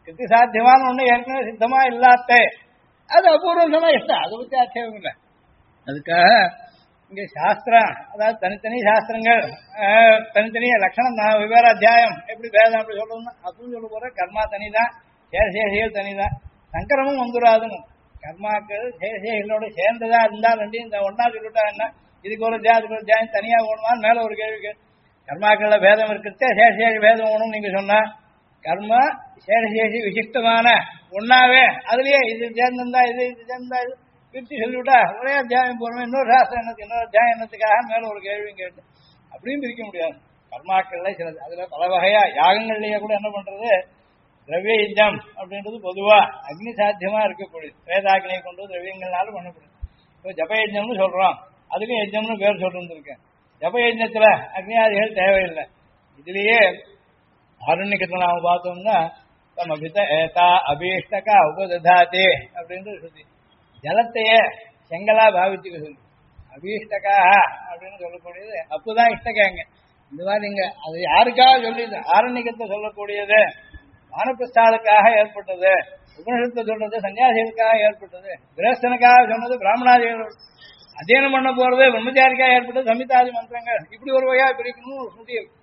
Speaker 1: சித்தி சாத்தியமான ஒண்ணு ஏற்கனவே சித்தமா இல்லாத அது அபூர்வம் சொன்னா இஷ்டம், அதை பத்தி ஆட்சேபம் இல்லை. அதுக்காக இங்க சாஸ்திரம், அதாவது தனித்தனி சாஸ்திரங்கள் தனித்தனி லட்சணம் வெவ்வேறு அத்தியாயம் எப்படி பேதம் அப்படி சொல்லணும்னா அப்படின்னு சொல்ல போற கர்மா தனிதான், சேஷேஷிகள் தனிதான், சங்கரமும் வந்துடாதுன்னு. கர்மாக்கள் சேஷேஷிகளோட சேர்ந்ததா இருந்தா ரெண்டையும் இந்த ஒன்னா சொல்லிட்டா என்ன, இதுக்கு ஒரு அத்தியாயம் அதுக்கு ஒரு அத்தியாயம் தனியா ஓணுமான்னு மேல ஒரு கேள்விக்கு. கர்மாக்கள்ல பேதம் இருக்கிறதே சேஷேஷி பேதம் ஓணும்னு நீங்க சொன்னா, கர்மா சேஷேஷி விசிஷ்டமான ஒன்னாவே அதுலயே இது சேர்ந்திருந்தா இது சேர்ந்தா இது பிரிச்சு சொல்லிவிட்டா ஒரே அத்தியாயம் போறோம், இன்னொரு சாஸ்திரம் என்னத்துக்கு இன்னொரு அத்தியாயம் என்னத்துக்காக மேல ஒரு கேள்வியும் கேட்டு அப்படியும் பிரிக்க முடியாது. கர்மாக்கள்ல சிலது அதுல பல வகையா யாகங்கள்லயே கூட என்ன பண்றது, திரவிய யஜ்ஞம் அப்படின்றது பொதுவா அக்னி சாத்தியமா இருக்கக்கூடியது, வேதாக்னியை கொண்டு திரவியங்கள்னாலும் பண்ணப்படுது. இப்போ ஜப யஜ்ஞம்னு சொல்றோம், அதுக்கும் யஜ்ஞம்னு பேர் சொல்லிருந்திருக்கேன். ஜப யஜ்ஞத்துல அக்னியாதிகள் தேவையில்லை. இதுலயே ஆரண்யக்கத்தை நாம பார்த்தோம்னா அபித ஏதா அபீஷ்டகா உபததாதே அப்படின்னு சொல்லி ஜலத்தையே செங்கலா பாவிச்சுக்க சொல்லி அபீஷ்டகாக அப்படின்னு சொல்லக்கூடியது அப்பதான் இஷ்டகாங்க. இந்த மாதிரி நீங்க அது யாருக்காக சொல்லிது, ஆரண்யக்கத்தை சொல்லக்கூடியது வானப்பிரஸ்தாளுக்காக ஏற்பட்டது, உபனிஷத்தை சொல்றது சன்னியாசிகளுக்காக ஏற்பட்டது, கிரகஸ்தனுக்காக சொன்னது பிராமணாதிகள், அத்தியனம் பண்ண போறது பிரம்மச்சாரிக்காக ஏற்பட்டது சமிதாதி மந்திரங்கள். இப்படி ஒரு வகையா பிரிக்கணும் ஒரு ஸ்ருதி இருக்கு.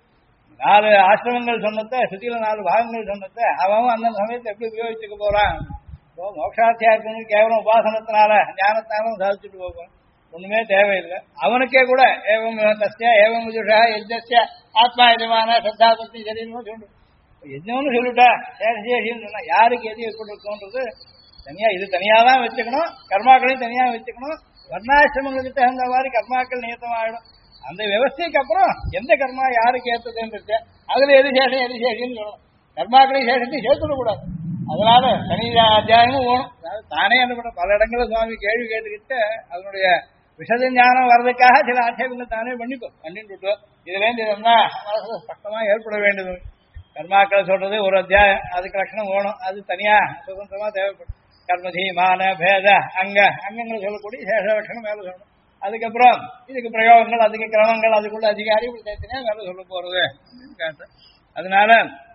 Speaker 1: 4 ஆசிரமங்கள் சொன்னத சுத்தியில 4 பாகங்கள் சொன்னத அவன் அந்த சமயத்தை எப்படி உபயோகிச்சுக்க போறான். மோட்சார்த்தியா இருக்கணும் கேவலம் உபாசனத்தினால ஞானத்தாலும் சாதிச்சுட்டு போகும், ஒண்ணுமே தேவையில்லை. அவனுக்கே கூட ஏவம் தஸ்யா ஏவம் விதுஷா யஜ்ஞஸ்ய ஆத்மா எஜமான சத்தாபத்தி சரீரமும் சொல்லு யஜ்ஞம்னு சொல்லிட்டா சேஷேஷின்னு சொன்னா யாருக்கு எது எப்படி இருக்கும்ன்றது தனியா இது தனியாதான் வச்சுக்கணும், கர்மாக்களையும் தனியா வச்சுக்கணும். வர்ணாசிரமங்களுக்கு தகுந்த மாதிரி கர்மாக்கள் நியத்தமாயிடும். அந்த விவசாயிக்கு அப்புறம் எந்த கர்மா யாருக்கு ஏற்றதுன்னு அதுல எது சேஷம் எது சேஷம்னு சொல்லணும். கர்மாக்களையும் சேஷத்தையும் சேர்த்துடக்கூடாது. அதனால தனி அத்தியாயமும் வேணும். அதாவது தானே என்ன பண்ண பல இடங்களில் சுவாமி கேள்வி கேட்டுக்கிட்டு அதனுடைய விஷத ஞானம் வர்றதுக்காக சில ஆட்சேபங்களை தானே பண்ணிட்டு இதுல இருந்து இதெல்லாம் மனசுல ஸ்பஷ்டமா ஏற்பட வேண்டியது. கர்மாக்களை சொல்றது ஒரு அத்தியாயம், அதுக்கு லட்சணம் வேணும், அது தனியா சுதந்திரமா தேவைப்படும். கர்மதி மான பேத அங்கங்களை சொல்லக்கூடிய சேஷ லட்சணம் மேல சொல்லணும். அதுக்கப்புறம் இதுக்கு பிரயோகங்கள் அதுக்கு கிரமங்கள் அதுக்குள்ள அதிகாரி இப்படி சேர்த்துனே மேல சொல்ல போறது காட்டு. அதனால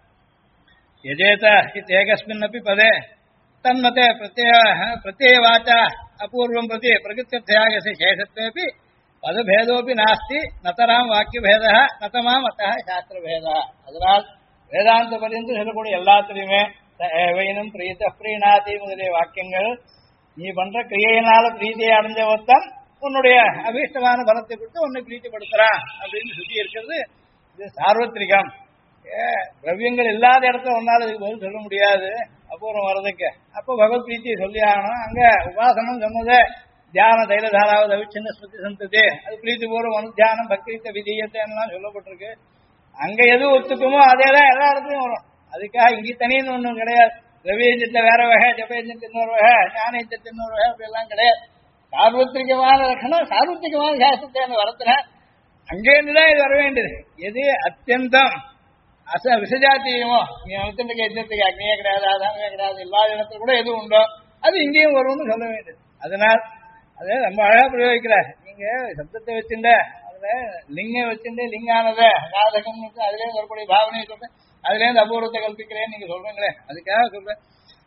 Speaker 1: यजेत इत्येकस्मिन्नपि पदे तन्मते प्रत्ययवाचा अपूर्वं प्रति प्रकृत्यर्थयागस्य शेषत्वेपि पदभेदोपि नास्ति नतरां वाक्यभेदः नतमां अतः शास्त्रभेदः. அதனால் வேதாந்த பரியந்தம் சொல்லக்கூடிய எல்லாத்திலையுமே ஏவையினும் பிரீத பிரீணாதி முதலிய வாக்கியங்கள் நீ பண்ற கிரியையினால பிரீதியை அடைஞ்ச ஒருத்தன் உன்னுடைய அபீஷ்டமான பலத்தை கொடுத்து உன்னை பிரீத்திப்படுத்துறான் அப்படின்னு சுத்தி இருக்கிறது. இது சார்வத்திரிகம். திரவியங்கள் இல்லாத இடத்த ஒன்னால இதுக்கு பதில் சொல்ல முடியாது அபூர்வம் வர்றதுக்கு. அப்போ பகவத் பிரீத்தியை சொல்லி ஆகணும். அங்க உபாசனம் சொன்னது தியான தைலதாராவது அவிச்சின்ன ஸ்மிருதி சந்ததி, அது பிரீத்தி பூர்வம் அனுத்தியானம் பக்தித்த விதீயத்தை எல்லாம் சொல்லப்பட்டிருக்கு. அங்க எது ஒத்துக்குமோ அதேதான் எல்லா இடத்துலயும் வரும். அதுக்காக இங்கே தனின்னு ஒன்றும் கிடையாது. திரவியத்தை வேற வகை, ஜபயஜத்தை இன்னொரு வகை, ஞானயத்தை இன்னொரு வகை, அப்படி எல்லாம் கிடையாது. சார்வத்திரிகமான லட்சணம் சார்வத்திரிகமான சாஸ்திரத்தை வரத்துல அங்கேருந்துதான் இது வர வேண்டியது. எது அத்தியந்தம் விசஜாத்தியமோ நீ வளர்த்துக்கு யஜ்ஞத்துக்கு அக்னியே கிடையாது ஆதாரமே கிடையாது இல்லாத இடத்துல கூட எது உண்டோ அது இங்கேயும் வரும்னு சொல்ல வேண்டியது. அதனால் அது ரொம்ப அழகா பிரயோகிக்கிறார். நீங்க சப்தத்தை வச்சுட்ட அதுல லிங்க வச்சுட்டு லிங்கானத ராதகம் அதுலேருந்து வரக்கூடிய பாவனையை சொல்றேன், அதுல இருந்து அபூர்வத்தை கல்பிக்கிறேன்னு நீங்க சொல்றீங்களே அதுக்காக சொல்றேன்.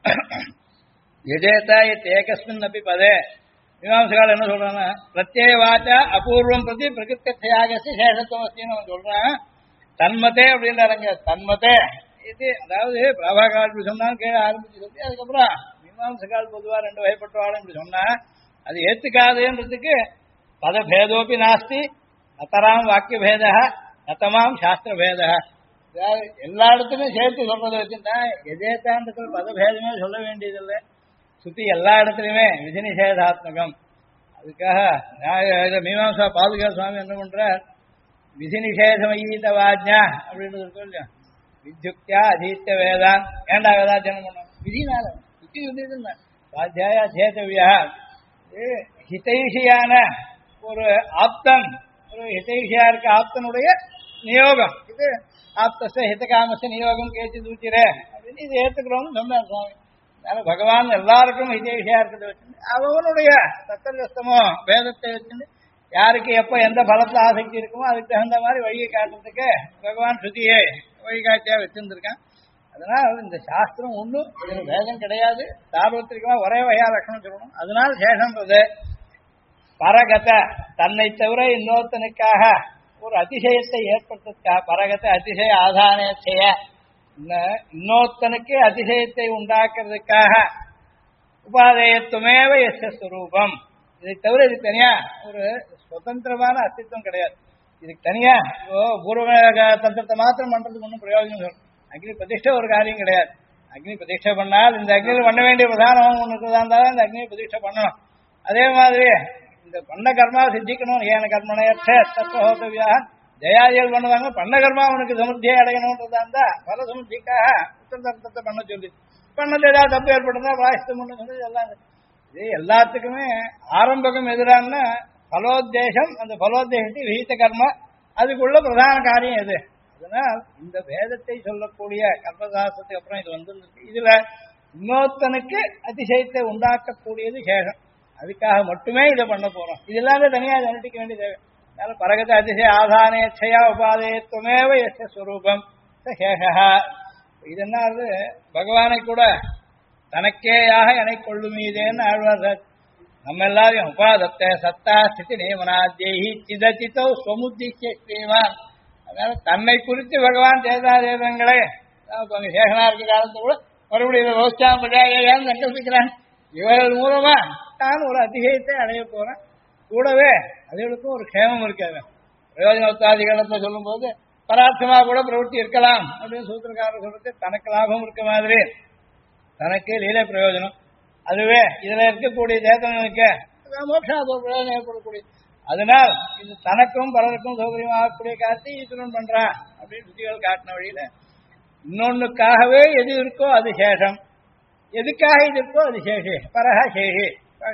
Speaker 1: யஜேதா ஏகஸ்மின் அப்படி பதே மீமாம்சகால் என்ன சொல்றாங்கன்னா பிரத்யேக வாச்சா அபூர்வம் பிரதி பிரகிருத்தியாகசி சேஷத்துவம் அஸ்தின்னு அவன் சொல்றான். தன்மத்தே அப்படின்றாங்க. தன்மத்தே இது அதாவது பிரபாகால் இப்படி சொன்னாலும் கீழே ஆரம்பிச்சு சொல்லி அதுக்கப்புறம் மீமாம்சகால் பொதுவா 2 வகைப்பட்டவாளும் இப்படி சொன்னா அது ஏத்துக்காதுன்றதுக்கு பதபேதோப்பி நாஸ்தி நத்தராம் வாக்கிய பேத நத்தமாம் சாஸ்திர பேத. எல்லா இடத்துலையும் சேர்த்து சொல்றதை வச்சுட்டா எதேத்தான்றதுல பதபேதமே சொல்ல வேண்டியதில்லை. சுத்தி எல்லா இடத்துலையுமே விதி நிஷேதாத்மகம். அதுக்காக மீமாம்சா பாதுகா சுவாமி என்ன பண்ற விதி நிஷேதமயீத வாஜ்ஞா அப்படின்னு சொல்லியா வித்யுக்தியா அதீத்த வேதான் ஏண்டா வேதாத்தியனம் பண்ண விதினால சுத்தி வந்து வாத்தியாயா சேத்தவியா ஹிதைஷியான ஒரு ஆப்தன் ஒரு ஹிதைஷியா இருக்க ஆப்தனுடைய நியோகம் இது ஆப்தச ஹிதகாமச நியோகம் கேட்டு தூச்சிரே அப்படின்னு இது ஏத்துக்கிறோம்னு சொன்னார் சுவாமி. அதனால பகவான் எல்லாருக்கும் ஹிதைஷியா இருக்கிறத வச்சு அவனுடைய தத்தர்கஸ்தமோ வேதத்தை வச்சுட்டு யாருக்கு எப்ப எந்த பலத்துல ஆசக்தி இருக்குமோ அதுக்கு தகுந்த மாதிரி வழியை காட்டுறதுக்கு பகவான் ஸ்ருதியை வழிகாட்டியா வச்சிருந்திருக்கான். அதனால் இந்த சாஸ்திரம் ஒன்றும் இதுல வேதம் கிடையாது. சார்வத்திரிகமா ஒரே வகையா லட்சணம் சொல்லணும். அதனால சேஷன்றது பரகத தன்னை தவிர இன்னொருத்தனுக்காக ஒரு அதிசயத்தை ஏற்படுத்துறதுக்காக பரகத அதிசய ஆதானேச்சய இன்னொருத்தனுக்கு அதிசயத்தை உண்டாக்குறதுக்காக உபாதேயத்துமேவ எஸ்ய ஸ்வரூபம். இதை தவிர இது தனியா ஒரு சுதந்திரமான அஸ்தித்வம் கிடையாது. இதுக்கு தனியா பூர்வ தந்திரத்தை மாத்திரம் பண்றதுக்கு ஒன்றும் பிரயோஜனம் சொல்லணும். அக்னி பிரதிஷ்டை ஒரு காரியம் கிடையாது. அக்னி பிரதிஷ்டை பண்ணால் இந்த அக்னியில் பண்ண வேண்டிய பிரதானம் ஒன்று இருக்குதா இருந்தாலும் இந்த அக்னியை பிரதிஷ்டை பண்ணணும். அதே மாதிரி இந்த பண்ண கர்மா சித்திக்கணும். ஏன கர்மனையற்ற தத்துவவியா ஜெயாதிகள் பண்ணுவாங்க. பண்ண கர்மா அவனுக்கு சமுத்தியை அடையணும்ன்றதா இருந்தா பல சமுத்திக்காக உத்தரதத்தை பண்ண சொல்லி பண்ணது ஏதாவது தப்பு ஏற்பட்டதா பிராயஷ்டம் பண்ணு எல்லாம். இது எல்லாத்துக்குமே ஆரம்பகம் எதிரான பலோத்தேசம். அந்த பலோத்தேசத்தை விகித கர்மா அதுக்குள்ள பிரதான காரியம் எது. அதனால் இந்த வேதத்தை சொல்லக்கூடிய கர்மசாஸ்திரத்துக்கு அப்புறம் இது வந்து இதுல இன்னொருத்தனுக்கு அதிசயத்தை உண்டாக்கக்கூடியது சேஷம். அதுக்காக மட்டுமே இதை பண்ண போறோம். இது எல்லாமே தனியா அனுஷ்டிக்க வேண்டிய தேவை. அதனால பரகத அதிசய ஆதானேச்சையா உபாதேயத்துவமேவ எஸ்ய ஸ்வரூபம் சேஷா. இது என்ன பகவானை கூட தனக்கேயாக எனை கொள்ளுமீதேன்னு ஆழ்வார். நம்ம எல்லாரையும் உபாதத்தை சத்தா ஸ்திதி நியமனாத்யி சிதச்சித்தோ ஸ்வமுத்திஷ்ய ஸ்ரீமான். அதனால தன்னை குறித்து பகவான் தேதாதேதங்களே சேகனா இருக்க காலத்தை கூட மறுபடியும் ரோச்சாம்படியான்னு சங்கல்பிக்கிறான். இவர்கள் மூலமா தான் ஒரு அதிசயத்தை அடைய போறேன். கூடவே அதுகளுக்கும் ஒரு கேமம் இருக்காது. பிரயோஜனத்தாதிகளத்தை சொல்லும் போது பரார்த்தமா கூட பிரவൃத்தி இருக்கலாம் அப்படின்னு சூத்திரக்காரர் சொல்றது. தனக்கு லாபம் இருக்க மாதிரி தனக்கு லீலை பிரயோஜனம். அதுவே இதுல இருக்கக்கூடிய சேதனனுக்கு மோட்சாத பிரயோஜனம் ஏற்படக்கூடிய. அதனால் இது தனக்கும் பலருக்கும் சௌகரியமாகக்கூடிய காட்சி ஈஸ்வரன் பண்றான் அப்படின்னு சுத்திகள் காட்டின வழியில இன்னொன்னுக்காகவே எது இருக்கோ அது சேஷம், எதுக்காக இது இருக்கோ அது சேஷி பரஹ சேஷி.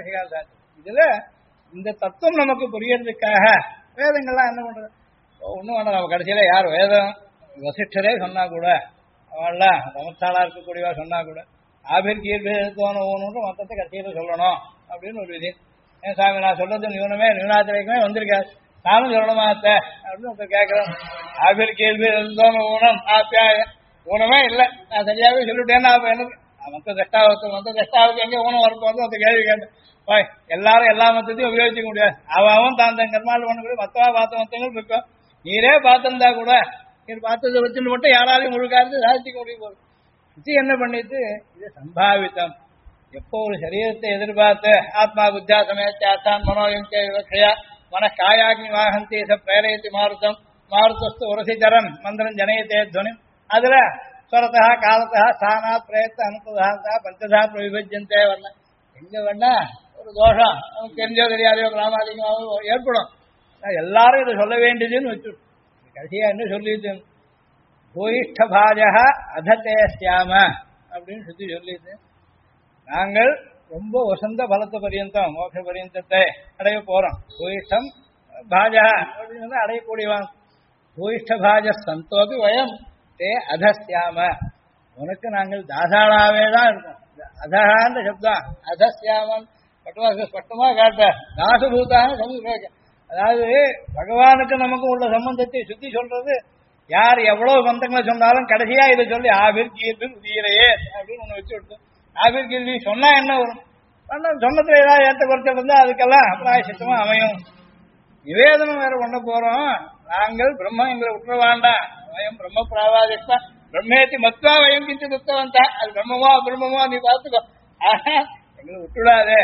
Speaker 1: இதுல இந்த தத்துவம் நமக்கு புரியறதுக்காக வேதங்கள்லாம் என்ன பண்றது ஒன்றும் வேண்டாம். நம்ம கடைசியில யார் வேதம் வசிஷ்டரே சொன்னா கூட அவள்லாம் சமஸ்தானா இருக்கக்கூடியவா சொன்னா கூட ஆபிர்கீர்பேதத்தோன ஒன்று மொத்தத்தை கடைசியில சொல்லணும் அப்படின்னு ஒரு விதி. ஏன் சாமி நான் சொல்றது நியூனமே நியூனாத்திரைக்குமே வந்திருக்காரு, நானும் சொல்லணுமா அத்தை அப்படின்னு ஒருத்தர் கேட்கிறோம். ஆபிர்கீர்பேதத்தோன ஊனம் ஆப்பியாய ஊனமே இல்லை, நான் சரியாவே சொல்லிவிட்டேன்னா அப்ப என்ன மொத்த தஷ்டாவுக்கு எங்க ஊனம் வரப்போறது அந்த கேள்வி கேட்டேன். எல்லாரும் எல்லா மொத்தத்தையும் உபயோகிக்க முடியாது. அவன் தான் தன் கர்மாவில் பண்ணக்கூடிய மொத்தமா பார்த்த மொத்தங்கள் இருக்கும். நீரே பார்த்திருந்தா கூட நீர் பார்த்ததை வச்சுட்டு மட்டும் யாராலையும் முழுக்காருந்து சாதிக்க முடியும் போது சுத்தி என்ன பண்ணிட்டு இது சம்பாவித்தம். எப்போ ஒரு சரீரத்தை எதிர்பார்த்து ஆத்மா புத்தா சமயத்தான் மனோயந்தியா விவக்ஷயா மன காயாக்னி வாகந்தி ச பிரேரயத்தி மாருத்தம் மாருத்தஸ்து உரசிச்சரம் மந்திரம் ஜனயத்தே துவனி. அதுல ஸ்வரத்தா காலத்தா ஸ்தானாத் பிரயத்த அனுப்பதா பஞ்சதா பிரவிபஜ்யந்தே வரல. எங்க வேணா ஒரு தோஷம் நமக்கு தெரிஞ்சோ தெரியாதையோ கிராமாதிகமாகவோ ஏற்படும். எல்லாரும் இதை சொல்ல வேண்டியதுன்னு வச்சு கடைசியா என்ன சொல்லிட்டு பூயிஷ்ட பாஜக அததே சியாம அப்படின்னு சுத்தி சொல்லிட்டு நாங்கள் ரொம்ப வசந்த பலத்த பரியந்தம் மோட்ச பரியந்தத்தை அடைய போறோம். பூயிஷ்டம் பாஜக அப்படின்னு அடையக்கூடியவன். பூயிஷ்ட பாஜ சந்தோபி வயம் தே அதசியாம உனக்கு நாங்கள் தாசாளாவே தான் இருக்கோம். அதகாந்த சப்தம் அதசியாமன் பட்டமா காட்ட தாசபூதான சமூக. அதாவது பகவானுக்கு நமக்கு உள்ள சம்பந்தத்தை சுத்தி சொல்றது. யார் எவ்வளவு பந்தங்களை சொன்னாலும் கடைசியா இதை சொல்லி ஆபிர் கீர்பி உதீரையே அப்படின்னு ஒண்ணு வச்சு விட்டு ஆபிர் கீர்பி சொன்னா என்ன வரும் சொன்னதுல ஏதாவது ஏற்ற குறைச்சல் இருந்தா அதுக்கெல்லாம் பிராயசித்தமா அமையும். நிவேதனம் வேற பண்ண போறோம். நாங்கள் பிரம்ம எங்களை விட்டுற வேண்டாம். வயம் பிரம்ம பிராவாதிஷ்டா பிரம்மேத்தி மத்வா வயம் கிஞ்சி துத்தவந்தா. அது பிரம்மமா நீ பார்த்துக்கோ. எங்களை விட்டுடாதே.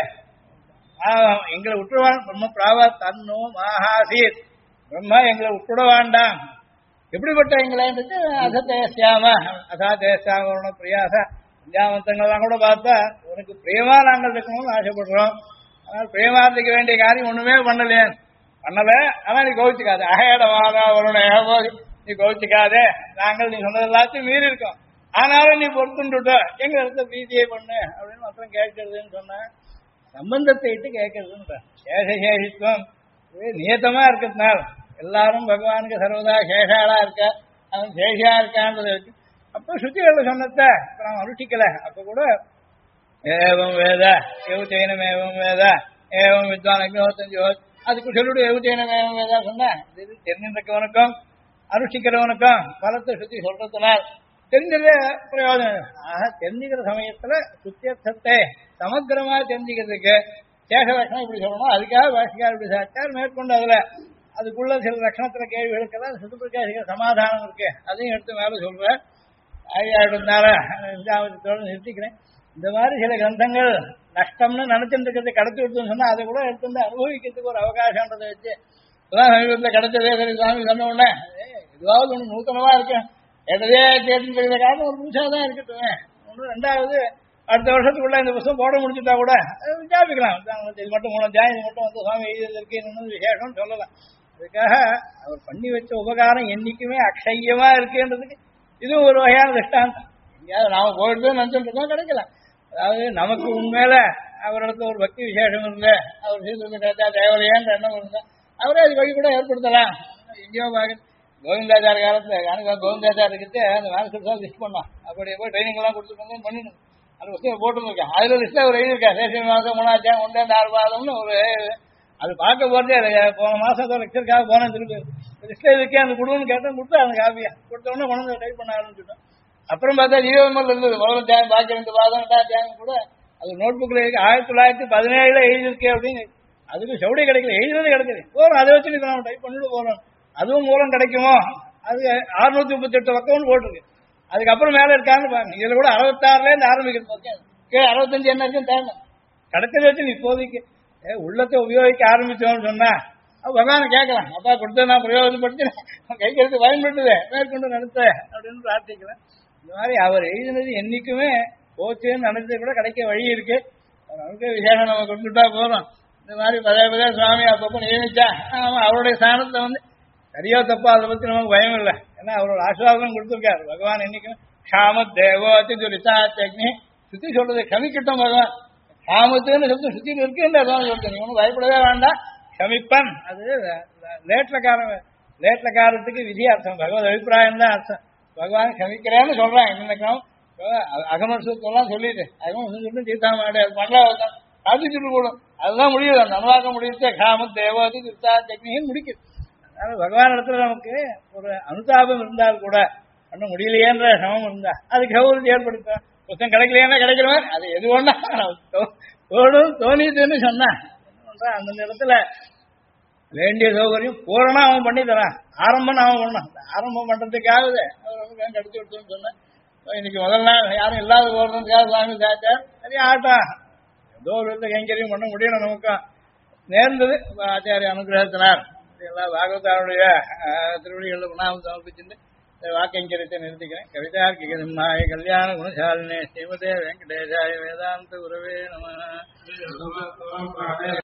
Speaker 1: எங்களை விட்டுருவான் பிரம்ம பிராவா தன்னோ மகாசீர் பிரம்மா எங்களை விட்டுட வேண்டாம். எப்படிப்பட்ட எங்களை அசதேசியாம அசாதேசியாம பிரியாச பஞ்சாமந்தங்கள்லாம் கூட பார்த்தா உனக்கு பிரியமா நாங்கள் இருக்கணும்னு ஆசைப்படுறோம். ஆனால் பிரியமாறதுக்கு வேண்டிய காரியம் ஒண்ணுமே பண்ணல. ஆனா நீ கௌச்சிக்காது அகேடவாதா வருண ஏகோதி நீ கௌச்சிக்காதே. நாங்கள் நீ சொன்னது எல்லாத்தையும் மீறி இருக்கோம். ஆனாலும் நீ பொறுத்துட்டு எங்க இடத்த பிரீதியை பண்ணு அப்படின்னு மாத்திரம் கேட்கறதுன்னு சொன்ன சம்பந்தத்தை இட்டு கேட்கறதுன்ற சேஷசேஷித்துவம் நியத்தமா இருக்கிறதுனால எல்லாரும் பகவானுக்கு சர்வதா சேஷாளா இருக்க அவன் சேஷா இருக்கான்றது இருக்கு. அப்போ சுத்திகளை சொன்னதை இப்ப நாம் அனுஷ்டிக்கல. அப்ப கூட ஏவம் வேத எவுச்சைனம் ஏவம் வேத ஏவம் வித்வான் அக்னிஹோத்தஞ்சு அதுக்கு சொல்லிவிடு எவுச்சைனம் ஏவம் வேதா சொன்ன இது தெரிஞ்சிருக்கவனுக்கும் அனுஷ்டிக்கிறவனுக்கும் பலத்தை சுத்தி சொல்றதுனால் தெரிஞ்சது பிரயோஜனம். ஆக தெரிஞ்சுக்கிற சமயத்துல சுத்தியர்த்தத்தை சமக்கிரமா தெரிஞ்சுக்கிறதுக்கு சேஷ லட்சணம் இப்படி சொல்லணும், அதுக்காக பாஷிக்கார் இப்படி சாச்சார் மேற்கொண்டு அதுல அதுக்குள்ள சில லட்சணத்துல கேள்விகளுக்கெல்லாம் சுத்துப்பிரகாசிக்கிற சமாதானம் இருக்கு, அதையும் எடுத்து மேல சொல்றேன். ஆகியாடுனால நிறுத்திக்கிறேன். இந்த மாதிரி சில கிரந்தங்கள் நஷ்டம்னு நினைச்சிட்டு இருக்கிறது கடத்தி விடுத்துன்னு சொன்னா அதை கூட எடுத்து வந்து அனுபவிக்கிறதுக்கு ஒரு அவகாசம்ன்றதை வச்சு இப்பதான் சமீபத்தில் கிடைச்சதே சரி சுவாமி சொன்ன உடனே எதுவாவது ஒன்று நூத்தனமா இருக்கேன் எதவே கேட்டுட்டு இருக்கிற காரணம் ஒரு புதுசாக தான் இருக்கட்டும். ஒன்று ரெண்டாவது அடுத்த வருஷத்துக்குள்ள இந்த புத்தகம் போட முடிச்சுட்டா கூட விசாரிக்கலாம், இது மட்டும் 3 அத்தியாயம் இது மட்டும் வந்து சுவாமி எழுதியிருக்கு இன்னும் விசேஷம்னு சொல்லலாம். அதுக்காக அவர் பண்ணி வச்ச உபகாரம் என்னைக்குமே அக்ஷயமா இருக்குன்றதுக்கு இதுவும் ஒரு வகையான திஷ்டாந்தம். எங்கேயாவது நாம போயிட்டு நினைச்சுட்டு இருக்கோம் கிடைக்கலாம். அதாவது நமக்கு உண்மையில அவரிடத்துல ஒரு பக்தி விசேஷம் இருந்த அவர் சீர்திருத்தம் கிடைச்சா தேவையான எண்ணம் இருந்தா அவரே அது வழி கூட ஏற்படுத்தலாம். எங்கேயோ பார்க்க கோவிந்தாச்சார காலத்துல எனக்கு கோவிந்தாச்சாரத்துக்கிட்ட அந்த மேனேஜர் லிஸ்ட் பண்ணோம், அப்படி போய் ட்ரைனிங் எல்லாம் கொடுத்துருக்கோம் பண்ணிடணும். அந்த புத்தகம் போட்டுருக்கேன், அதுல லிஸ்ட்ல அவர் எழுதியிருக்கேன் சேஷன் மாதம் 3ஆம் 1 6 பாதம்னு ஒரு அது பார்க்க போறதே போன மாசம் லெக்சருக்காக போனேன் திருப்பி லிஸ்ட்ல இருக்கேன் அந்த குடும்பம்னு கேட்டேன் கொடுத்து அந்த காப்பியா கொடுத்த உடனே கொண்டு டைப் பண்ண ஆரம்பிச்சுட்டோம். அப்புறம் பார்த்தா ஜீவமல் இருந்தது முதல்ல தியானம் பாக்கி 2 பாதம் 2ஆம் தியானம் கூட அது நோட் புக்ல இருக்கு 1917 எழுதியிருக்கேன் அப்படின்னு. அதுக்கு செவடி கிடைக்கல, எழுதுறது கிடைக்குது போறோம், அதை வச்சு நம்ம டைப் பண்ணிட்டு போறோம். அதுவும் மூலம் கிடைக்குமோ அது 638 பக்கம்னு போட்டிருக்கு. அதுக்கப்புறம் மேல இருக்கான்னு பாருங்க, இதுல கூட 66ல இருந்து ஆரம்பிக்கிறது 65 என்ன இருக்குன்னு தேவை கிடைச்சதை வச்சு இப்போதைக்கு உள்ளத்தை உபயோகிக்க ஆரம்பிச்சோம்னு சொன்னா பகவான கேட்கலாம், அப்பா கொடுத்த நான் பிரயோஜனப்படுத்தி கைக்கு பயன்படுத்துதே மேற்கொண்டு நடத்த அப்படின்னு பிரார்த்திக்கிறேன். இந்த மாதிரி அவர் எழுதினது என்னைக்குமே போச்சுன்னு நினைச்சது கூட கிடைக்க வழி இருக்கு. நமக்கு விசேஷம் நம்ம கொண்டுட்டா போறோம். இந்த மாதிரி பதே சுவாமி அப்பப்போ நியமிச்சா அவருடைய ஸ்தானத்தை வந்து சரியோ தப்பா அதை பத்தி நமக்கு பயம் இல்லை. ஏன்னா அவரோட ஆசீர்வாதம் கொடுத்துருக்காரு பகவான். என்னைக்கும் ஷாம தேவோதி துரிசாத்யக்னி சுத்தி சொல்றது கமிக்கட்டும் பகவான். ஷாமத்துன்னு சொல்லிட்டு சுத்தி இருக்குன்னு அதான் சொல்றேன், நீ ஒன்றும் பயப்படவே வேண்டாம் ஷமிப்பன். அது லேட்லக்காரத்துக்கு விதி அர்த்தம், பகவத் அபிப்பிராயம் தான் அர்த்தம். பகவான் ஷமிக்கிறேன்னு சொல்றான். என்னைக்கும் அகமர்சத்தெல்லாம் சொல்லிட்டு அகமர்சம் சொல்லிட்டு தீர்த்தாமாடு அது பண்றாங்க சாதிச்சுட்டு கூடும், அதுதான் முடியுது. அந்த அனுவாக்க முடியுது காம தேவாதி துரிசாத்யக்னின்னு முடிக்குது. அதனால பகவான் இடத்துல நமக்கு ஒரு அனுதாபம் இருந்தால் கூட பண்ண முடியலையேன்ற சமம் இருந்தா அதுக்கு கௌரவத்தை ஏற்படுத்த புத்தகம் கிடைக்கலையா கிடைக்கிறவன் அது எது ஒண்ணா தோணிதுன்னு சொன்னா என்ன பண்றான் அந்தந்த இடத்துல வேண்டிய சௌகரியம் பூரணா அவன் பண்ணி தரான். ஆரம்பம் அவன் பண்ணான், ஆரம்பம் பண்றதுக்காகவே அவர் கிடைச்சி விட்டுன்னு சொன்னேன். இன்னைக்கு முதல் நாள் யாரும் இல்லாத போறதுக்காக சுவாமி சாச்சார் சரி ஆட்டம் ஏதோ ஒரு விதத்தை கைங்கரியம் பண்ண முடியணும். நமக்கும் நேர்ந்தது ஆச்சாரிய அனுகிரகத்தினார் எல்லா பாகவதாருடைய திருவடிகளில் குணாமம் சமர்ப்பிச்சுட்டு வாக்கைங்கரியத்தை நிறுத்திக்கிறேன். கவிதார்க்கிக சிம்மாய கல்யாண குணசாலினே ஸ்ரீமதே வெங்கடேசாய வேதாந்த குரவே நம.